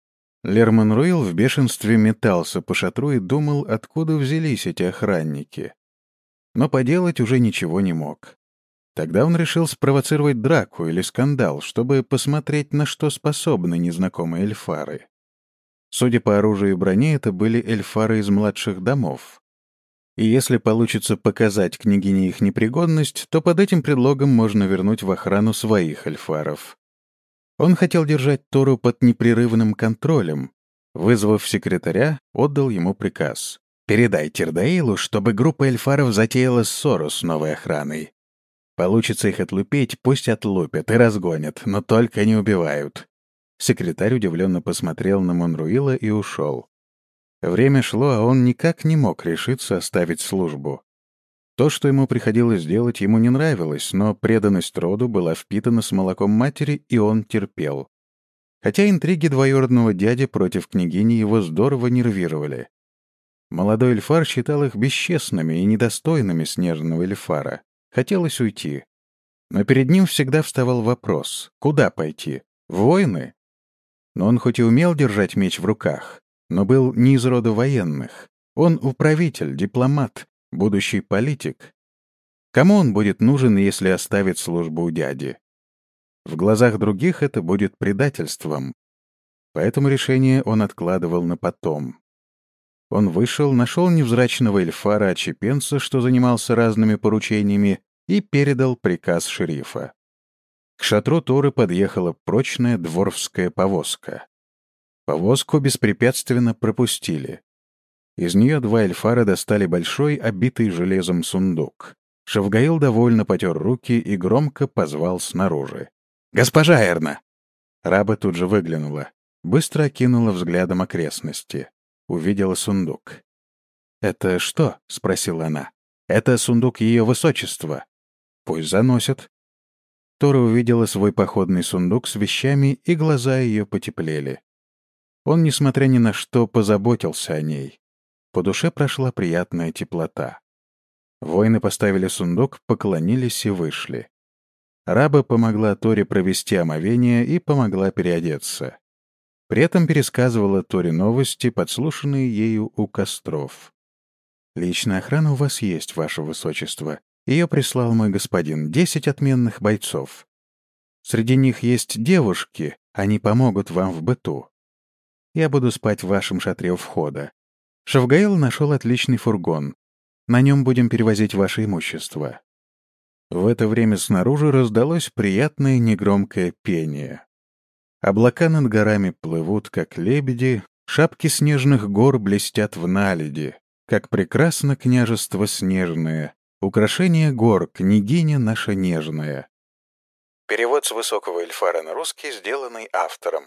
Лер Манруил в бешенстве метался по шатру и думал, откуда взялись эти охранники. Но поделать уже ничего не мог. Тогда он решил спровоцировать драку или скандал, чтобы посмотреть, на что способны незнакомые эльфары. Судя по оружию и броне, это были эльфары из младших домов. И если получится показать княгине их непригодность, то под этим предлогом можно вернуть в охрану своих эльфаров. Он хотел держать Тору под непрерывным контролем. Вызвав секретаря, отдал ему приказ. «Передай Тирдаилу, чтобы группа эльфаров затеяла ссору с новой охраной. Получится их отлупить, пусть отлупят и разгонят, но только не убивают». Секретарь удивленно посмотрел на Манруила и ушел. Время шло, а он никак не мог решиться оставить службу. То, что ему приходилось делать, ему не нравилось, но преданность роду была впитана с молоком матери, и он терпел. Хотя интриги двоюродного дяди против княгини его здорово нервировали. Молодой эльфар считал их бесчестными и недостойными снежного эльфара. Хотелось уйти. Но перед ним всегда вставал вопрос: куда пойти? В войны? Но он хоть и умел держать меч в руках, но был не из рода военных. Он управитель, дипломат, будущий политик. Кому он будет нужен, если оставит службу у дяди? В глазах других это будет предательством. Поэтому решение он откладывал на потом. Он вышел, нашел невзрачного эльфара-отщепенца, что занимался разными поручениями, и передал приказ шерифа. К шатру Торы подъехала прочная дворфская повозка. Повозку беспрепятственно пропустили. Из нее два эльфара достали большой, обитый железом сундук. Шавгаил довольно потер руки и громко позвал снаружи. «Госпожа Эрна!» Раба тут же выглянула. Быстро окинула взглядом окрестности. Увидела сундук. «Это что?» — спросила она. «Это сундук ее высочества». «Пусть заносят». Тора увидела свой походный сундук с вещами, и глаза ее потеплели. Он, несмотря ни на что, позаботился о ней. По душе прошла приятная теплота. Воины поставили сундук, поклонились и вышли. Раба помогла Торе провести омовение и помогла переодеться. При этом пересказывала Торе новости, подслушанные ею у костров. «Личная охрана у вас есть, ваше высочество. Ее прислал мой господин, 10 отменных бойцов. Среди них есть девушки, они помогут вам в быту. Я буду спать в вашем шатре у входа. Шавгаил нашел отличный фургон. На нем будем перевозить ваше имущество». В это время снаружи раздалось приятное негромкое пение. Облака над горами плывут, как лебеди, шапки снежных гор блестят в наледи, как прекрасно княжество снежное, украшение гор, княгиня наша нежная. Перевод с высокого эльфара на русский, сделанный автором.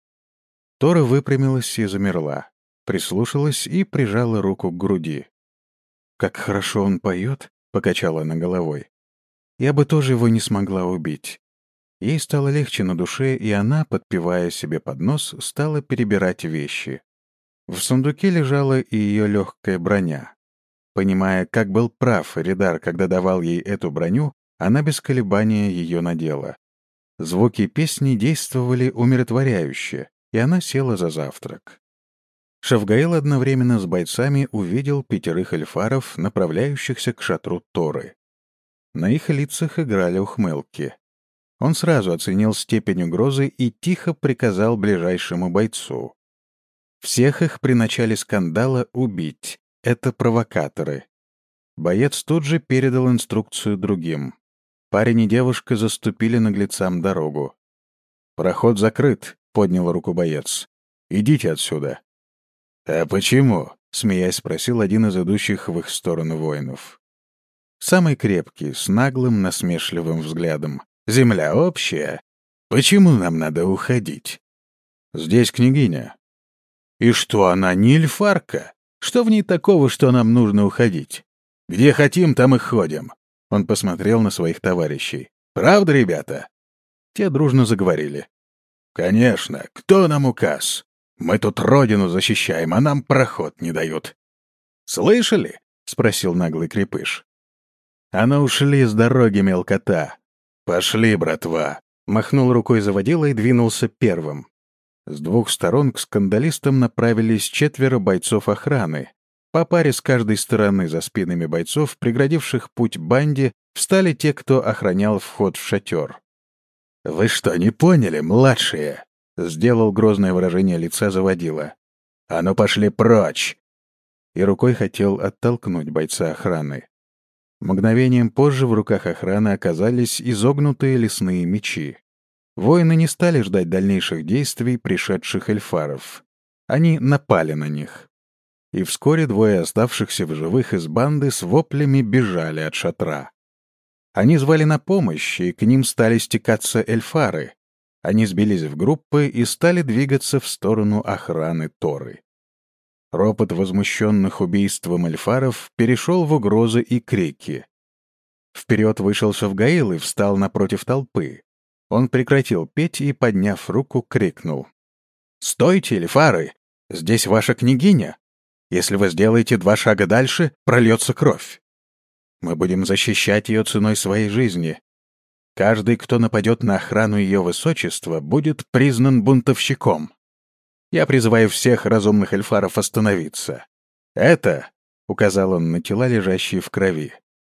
Тора выпрямилась и замерла, прислушалась и прижала руку к груди. «Как хорошо он поет!» — покачала она головой. «Я бы тоже его не смогла убить». Ей стало легче на душе, и она, подпевая себе под нос, стала перебирать вещи. В сундуке лежала и ее легкая броня. Понимая, как был прав Эридар, когда давал ей эту броню, она без колебания ее надела. Звуки песни действовали умиротворяюще, и она села за завтрак. Шавгаил одновременно с бойцами увидел 5 эльфаров, направляющихся к шатру Торы. На их лицах играли ухмылки. Он сразу оценил степень угрозы и тихо приказал ближайшему бойцу. Всех их при начале скандала убить. Это провокаторы. Боец тут же передал инструкцию другим. Парень и девушка заступили наглецам дорогу. «Проход закрыт», — поднял руку боец. «Идите отсюда». «А почему?» — смеясь спросил один из идущих в их сторону воинов. Самый крепкий, с наглым, насмешливым взглядом. «Земля общая. Почему нам надо уходить?» «Здесь княгиня». «И что, она не эльфарка? Что в ней такого, что нам нужно уходить? Где хотим, там и ходим». Он посмотрел на своих товарищей. «Правда, ребята?» Те дружно заговорили. «Конечно. Кто нам указ? Мы тут родину защищаем, а нам проход не дают». «Слышали?» — спросил наглый крепыш. «А ну ушли с дороги, мелкота!» «Пошли, братва!» — махнул рукой заводила и двинулся первым. С 2 сторон к скандалистам направились 4 бойцов охраны. По паре с каждой стороны за спинами бойцов, преградивших путь банде, встали те, кто охранял вход в шатер. «Вы что, не поняли, младшие?» — сделал грозное выражение лица заводила. «А ну пошли прочь!» И рукой хотел оттолкнуть бойца охраны. Мгновением позже в руках охраны оказались изогнутые лесные мечи. Воины не стали ждать дальнейших действий пришедших эльфаров. Они напали на них. И вскоре 2 оставшихся в живых из банды с воплями бежали от шатра. Они звали на помощь, и к ним стали стекаться эльфары. Они сбились в группы и стали двигаться в сторону охраны Торы. Ропот возмущенных убийством эльфаров перешел в угрозы и крики. Вперед вышел Шавгаил и встал напротив толпы. Он прекратил петь и, подняв руку, крикнул. «Стойте, эльфары! Здесь ваша княгиня! Если вы сделаете 2 шага дальше, прольется кровь. Мы будем защищать ее ценой своей жизни. Каждый, кто нападет на охрану ее высочества, будет признан бунтовщиком. Я призываю всех разумных эльфаров остановиться. Это, — указал он на тела, лежащие в крови,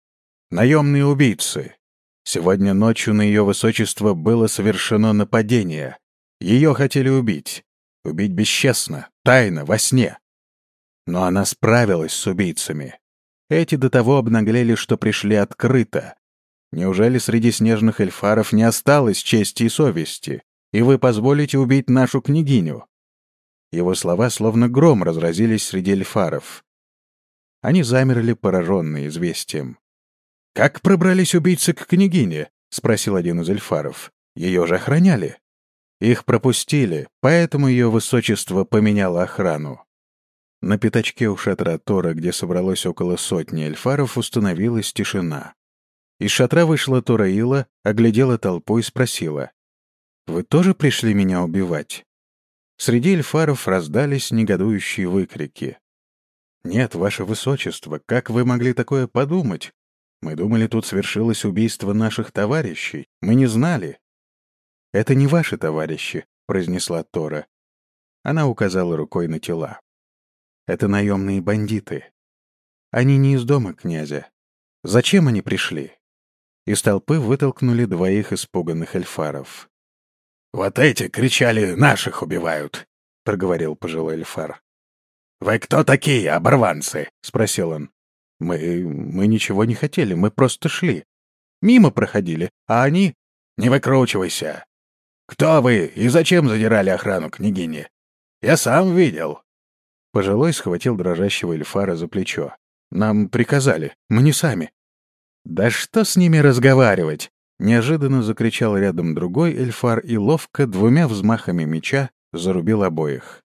— наемные убийцы. Сегодня ночью на ее высочество было совершено нападение. Ее хотели убить. Убить бесчестно, тайно, во сне. Но она справилась с убийцами. Эти до того обнаглели, что пришли открыто. Неужели среди снежных эльфаров не осталось чести и совести, и вы позволите убить нашу княгиню?» Его слова словно гром разразились среди эльфаров. Они замерли, пораженные известием. «Как пробрались убийцы к княгине?» — спросил один из эльфаров. «Ее же охраняли». «Их пропустили, поэтому ее высочество поменяло охрану». На пятачке у шатра Тора, где собралось около сотни эльфаров, установилась тишина. Из шатра вышла Тораила, оглядела толпу и спросила: «Вы тоже пришли меня убивать?» Среди эльфаров раздались негодующие выкрики. «Нет, ваше высочество, как вы могли такое подумать? Мы думали, тут свершилось убийство наших товарищей. Мы не знали». «Это не ваши товарищи», — произнесла Тора. Она указала рукой на тела. «Это наемные бандиты. Они не из дома князя. Зачем они пришли?» Из толпы вытолкнули двоих испуганных эльфаров. «Вот эти кричали, наших убивают», — проговорил пожилой эльфар. «Вы кто такие, оборванцы?» — спросил он. Мы ничего не хотели, мы просто шли. Мимо проходили, а они...» «Не выкручивайся. Кто вы и зачем задирали охрану княгини? Я сам видел». Пожилой схватил дрожащего эльфара за плечо. «Нам приказали, мы не сами». «Да что с ними разговаривать?» — неожиданно закричал рядом другой эльфар и ловко двумя взмахами меча зарубил обоих.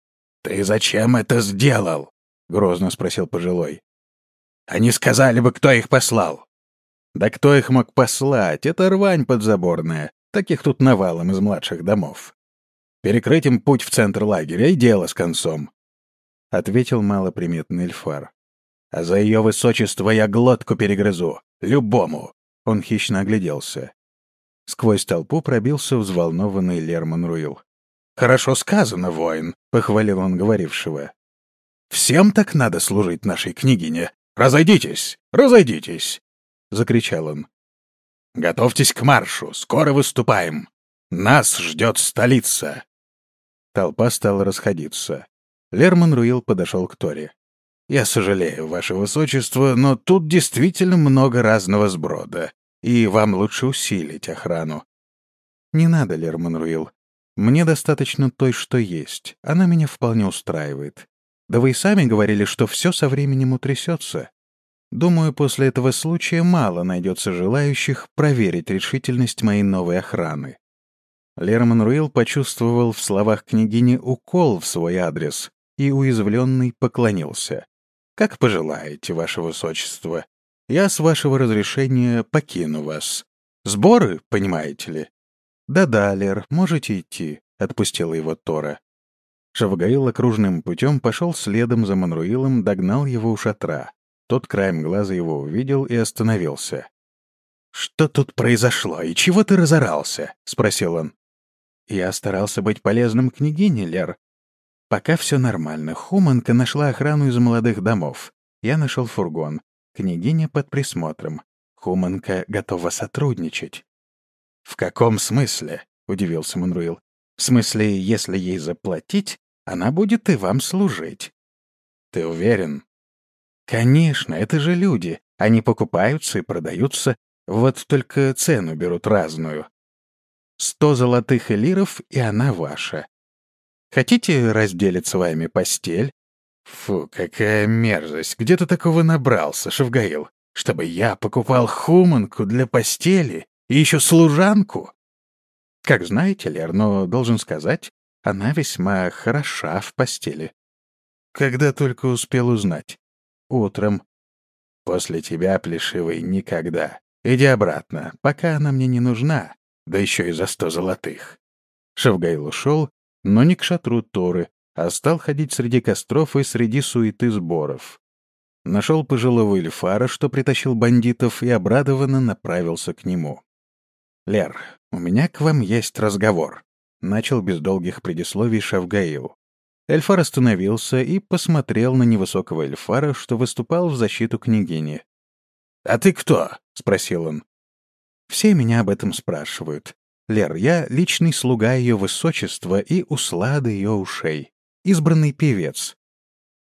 «Ты зачем это сделал?» — грозно спросил пожилой. «Они сказали бы, кто их послал». «Да кто их мог послать? Это рвань подзаборная. Таких тут навалом из младших домов. Перекрыть им путь в центр лагеря и дело с концом», — ответил малоприметный эльфар. «А за ее высочество я глотку перегрызу. Любому!» Он хищно огляделся. Сквозь толпу пробился взволнованный Лерман Руил. «Хорошо сказано, воин», — похвалил он говорившего. «Всем так надо служить нашей княгине. Разойдитесь! Разойдитесь!» — закричал он. «Готовьтесь к маршу, скоро выступаем. Нас ждет столица!» Толпа стала расходиться. Лерман Руил подошел к Торе. «Я сожалею, ваше высочество, но тут действительно много разного сброда, и вам лучше усилить охрану». «Не надо, Лерман Руил. Мне достаточно той, что есть. Она меня вполне устраивает. Да вы и сами говорили, что все со временем утрясется. Думаю, после этого случая мало найдется желающих проверить решительность моей новой охраны». Лерман Руил почувствовал в словах княгини укол в свой адрес и, уязвленный, поклонился. «Как пожелаете, ваше высочество. Я, с вашего разрешения, покину вас. Сборы, понимаете ли?» «Да-да, Лер, можете идти», — отпустила его Тора. Шавгаил окружным путем пошел следом за Манруилом, догнал его у шатра. Тот краем глаза его увидел и остановился. «Что тут произошло, и чего ты разорался?» — спросил он. «Я старался быть полезным княгине, Лер. Пока все нормально. Хуманка нашла охрану из молодых домов. Я нашел фургон. Княгиня под присмотром. Хуманка готова сотрудничать». «В каком смысле?» — удивился Манруил. «В смысле, если ей заплатить, она будет и вам служить». «Ты уверен?» «Конечно, это же люди. Они покупаются и продаются. Вот только цену берут разную. 100 золотых элиров, и она ваша. Хотите разделить с вами постель?» «Фу, какая мерзость! Где ты такого набрался, Шавгаил? Чтобы я покупал хуманку для постели и еще служанку?» «Как знаете, Лер, но, должен сказать, она весьма хороша в постели». «Когда только успел узнать?» «Утром». «После тебя, плешивый, никогда. Иди обратно, пока она мне не нужна, да еще и за 100 золотых». Шавгаил ушел, но не к шатру Торы, а стал ходить среди костров и среди суеты сборов. Нашел пожилого эльфара, что притащил бандитов, и обрадованно направился к нему. «Лер, у меня к вам есть разговор», — начал без долгих предисловий Шавгаил. Эльфар остановился и посмотрел на невысокого эльфара, что выступал в защиту княгини. «А ты кто?» — спросил он. «Все меня об этом спрашивают. Лер, я личный слуга ее высочества и услада ее ушей. Избранный певец».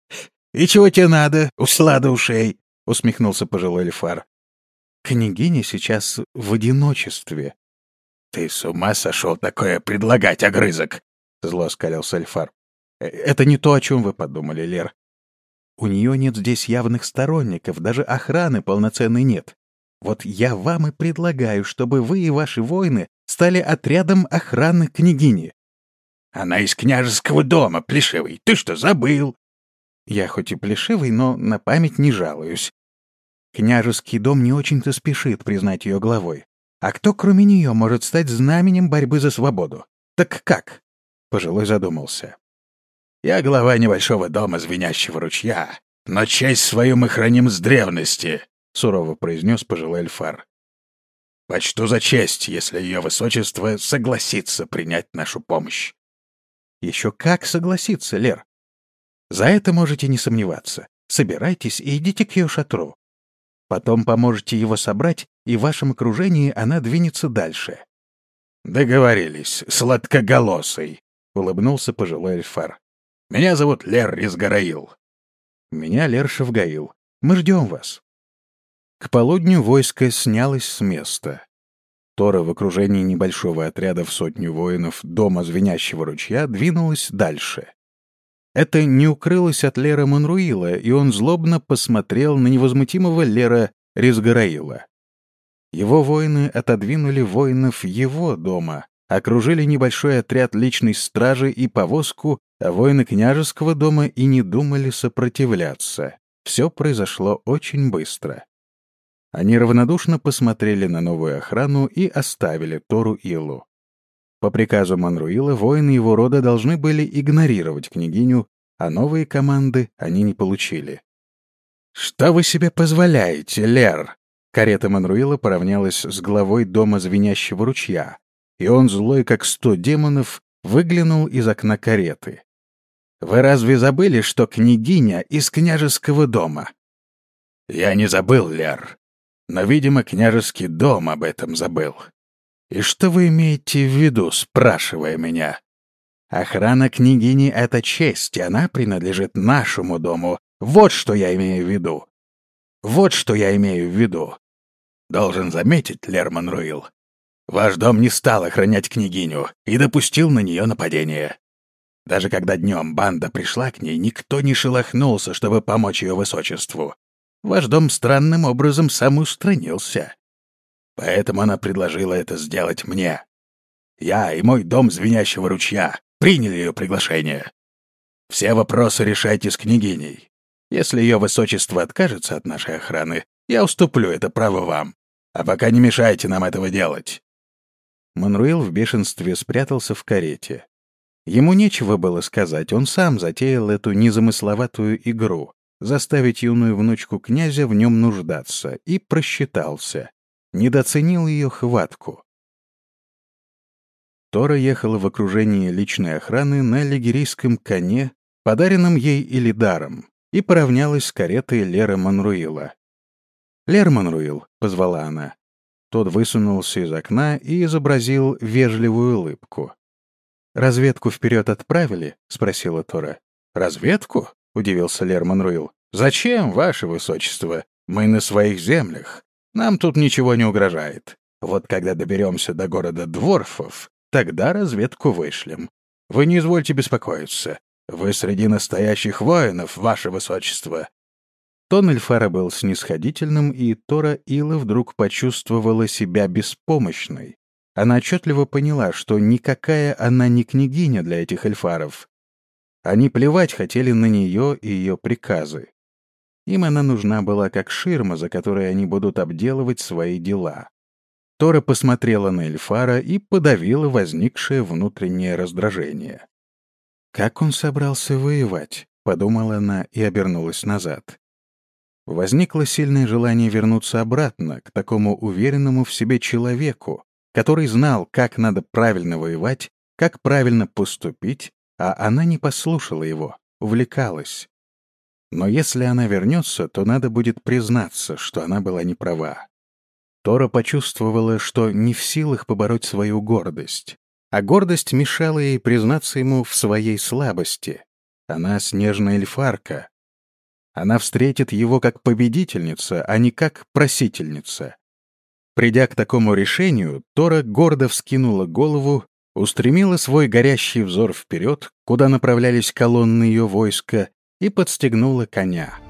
«И чего тебе надо, услада ушей?» — усмехнулся пожилой эльфар. «Княгиня сейчас в одиночестве». «Ты с ума сошел такое предлагать, огрызок?» — зло оскалился эльфар. «Это не то, о чем вы подумали, Лер. У нее нет здесь явных сторонников, даже охраны полноценной нет. Вот я вам и предлагаю, чтобы вы и ваши воины стали отрядом охраны княгини». «Она из княжеского дома, плешивый. Ты что, забыл?» «Я хоть и плешивый, но на память не жалуюсь. Княжеский дом не очень-то спешит признать ее главой. А кто, кроме нее, может стать знаменем борьбы за свободу? Так как?» Пожилой задумался. «Я глава небольшого дома звенящего ручья, но честь свою мы храним с древности», — сурово произнес пожилой эльфар. «Почту за честь, если ее высочество согласится принять нашу помощь». «Еще как согласится, Лер. За это можете не сомневаться. Собирайтесь и идите к ее шатру. Потом поможете его собрать, и в вашем окружении она двинется дальше». «Договорились, сладкоголосый», — улыбнулся пожилой эльфар. «Меня зовут Лер Ризгараил». «Меня Лер Шавгаил. Мы ждем вас». К полудню войско снялось с места. Тора в окружении небольшого отряда в 100 воинов дома звенящего ручья двинулась дальше. Это не укрылось от Лера Манруила, и он злобно посмотрел на невозмутимого Лера Ризгараила. Его воины отодвинули воинов его дома, окружили небольшой отряд личной стражи и повозку, а воины княжеского дома и не думали сопротивляться. Все произошло очень быстро. Они равнодушно посмотрели на новую охрану и оставили Тору Илу. По приказу Манруила воины его рода должны были игнорировать княгиню, а новые команды они не получили. «Что вы себе позволяете, Лер?» Карета Манруила поравнялась с главой дома звенящего ручья, и он, злой как 100 демонов, выглянул из окна кареты. «Вы разве забыли, что княгиня из княжеского дома?» «Я не забыл, Лер. Но, видимо, княжеский дом об этом забыл. И что вы имеете в виду, спрашивая меня? Охрана княгини — это честь, и она принадлежит нашему дому. Вот что я имею в виду. Вот что я имею в виду. Должен заметить, Лер Манруил, ваш дом не стал охранять княгиню и допустил на нее нападение. Даже когда днем банда пришла к ней, никто не шелохнулся, чтобы помочь ее высочеству. Ваш дом странным образом самоустранился. Поэтому она предложила это сделать мне. Я и мой дом звенящего ручья приняли ее приглашение. Все вопросы решайте с княгиней. Если ее высочество откажется от нашей охраны, я уступлю это право вам. А пока не мешайте нам этого делать». Манруил в бешенстве спрятался в карете. Ему нечего было сказать, он сам затеял эту незамысловатую игру — заставить юную внучку князя в нем нуждаться, и просчитался. Недооценил ее хватку. Тора ехала в окружении личной охраны на лигерийском коне, подаренном ей Илидаром, и поравнялась с каретой Лера Манруила. «Лер Манруил», — позвала она. Тот высунулся из окна и изобразил вежливую улыбку. «Разведку вперед отправили?» — спросила Тора. «Разведку?» — удивился Лер Манруил. «Зачем, ваше высочество? Мы на своих землях. Нам тут ничего не угрожает. Вот когда доберемся до города Дворфов, тогда разведку вышлем. Вы не извольте беспокоиться. Вы среди настоящих воинов, ваше высочество». Тон эльфара был снисходительным, и Тора Ила вдруг почувствовала себя беспомощной. Она отчетливо поняла, что никакая она не княгиня для этих эльфаров. Они плевать хотели на нее и ее приказы. Им она нужна была как ширма, за которой они будут обделывать свои дела. Тора посмотрела на эльфара и подавила возникшее внутреннее раздражение. «Как он собрался воевать?» — подумала она и обернулась назад. Возникло сильное желание вернуться обратно к такому уверенному в себе человеку, который знал, как надо правильно воевать, как правильно поступить, а она не послушала его, увлекалась. Но если она вернется, то надо будет признаться, что она была не права. Тора почувствовала, что не в силах побороть свою гордость, а гордость мешала ей признаться ему в своей слабости. Она снежная эльфарка. Она встретит его как победительница, а не как просительница. Придя к такому решению, Тора гордо вскинула голову, устремила свой горящий взор вперед, куда направлялись колонны ее войска, и подстегнула коня.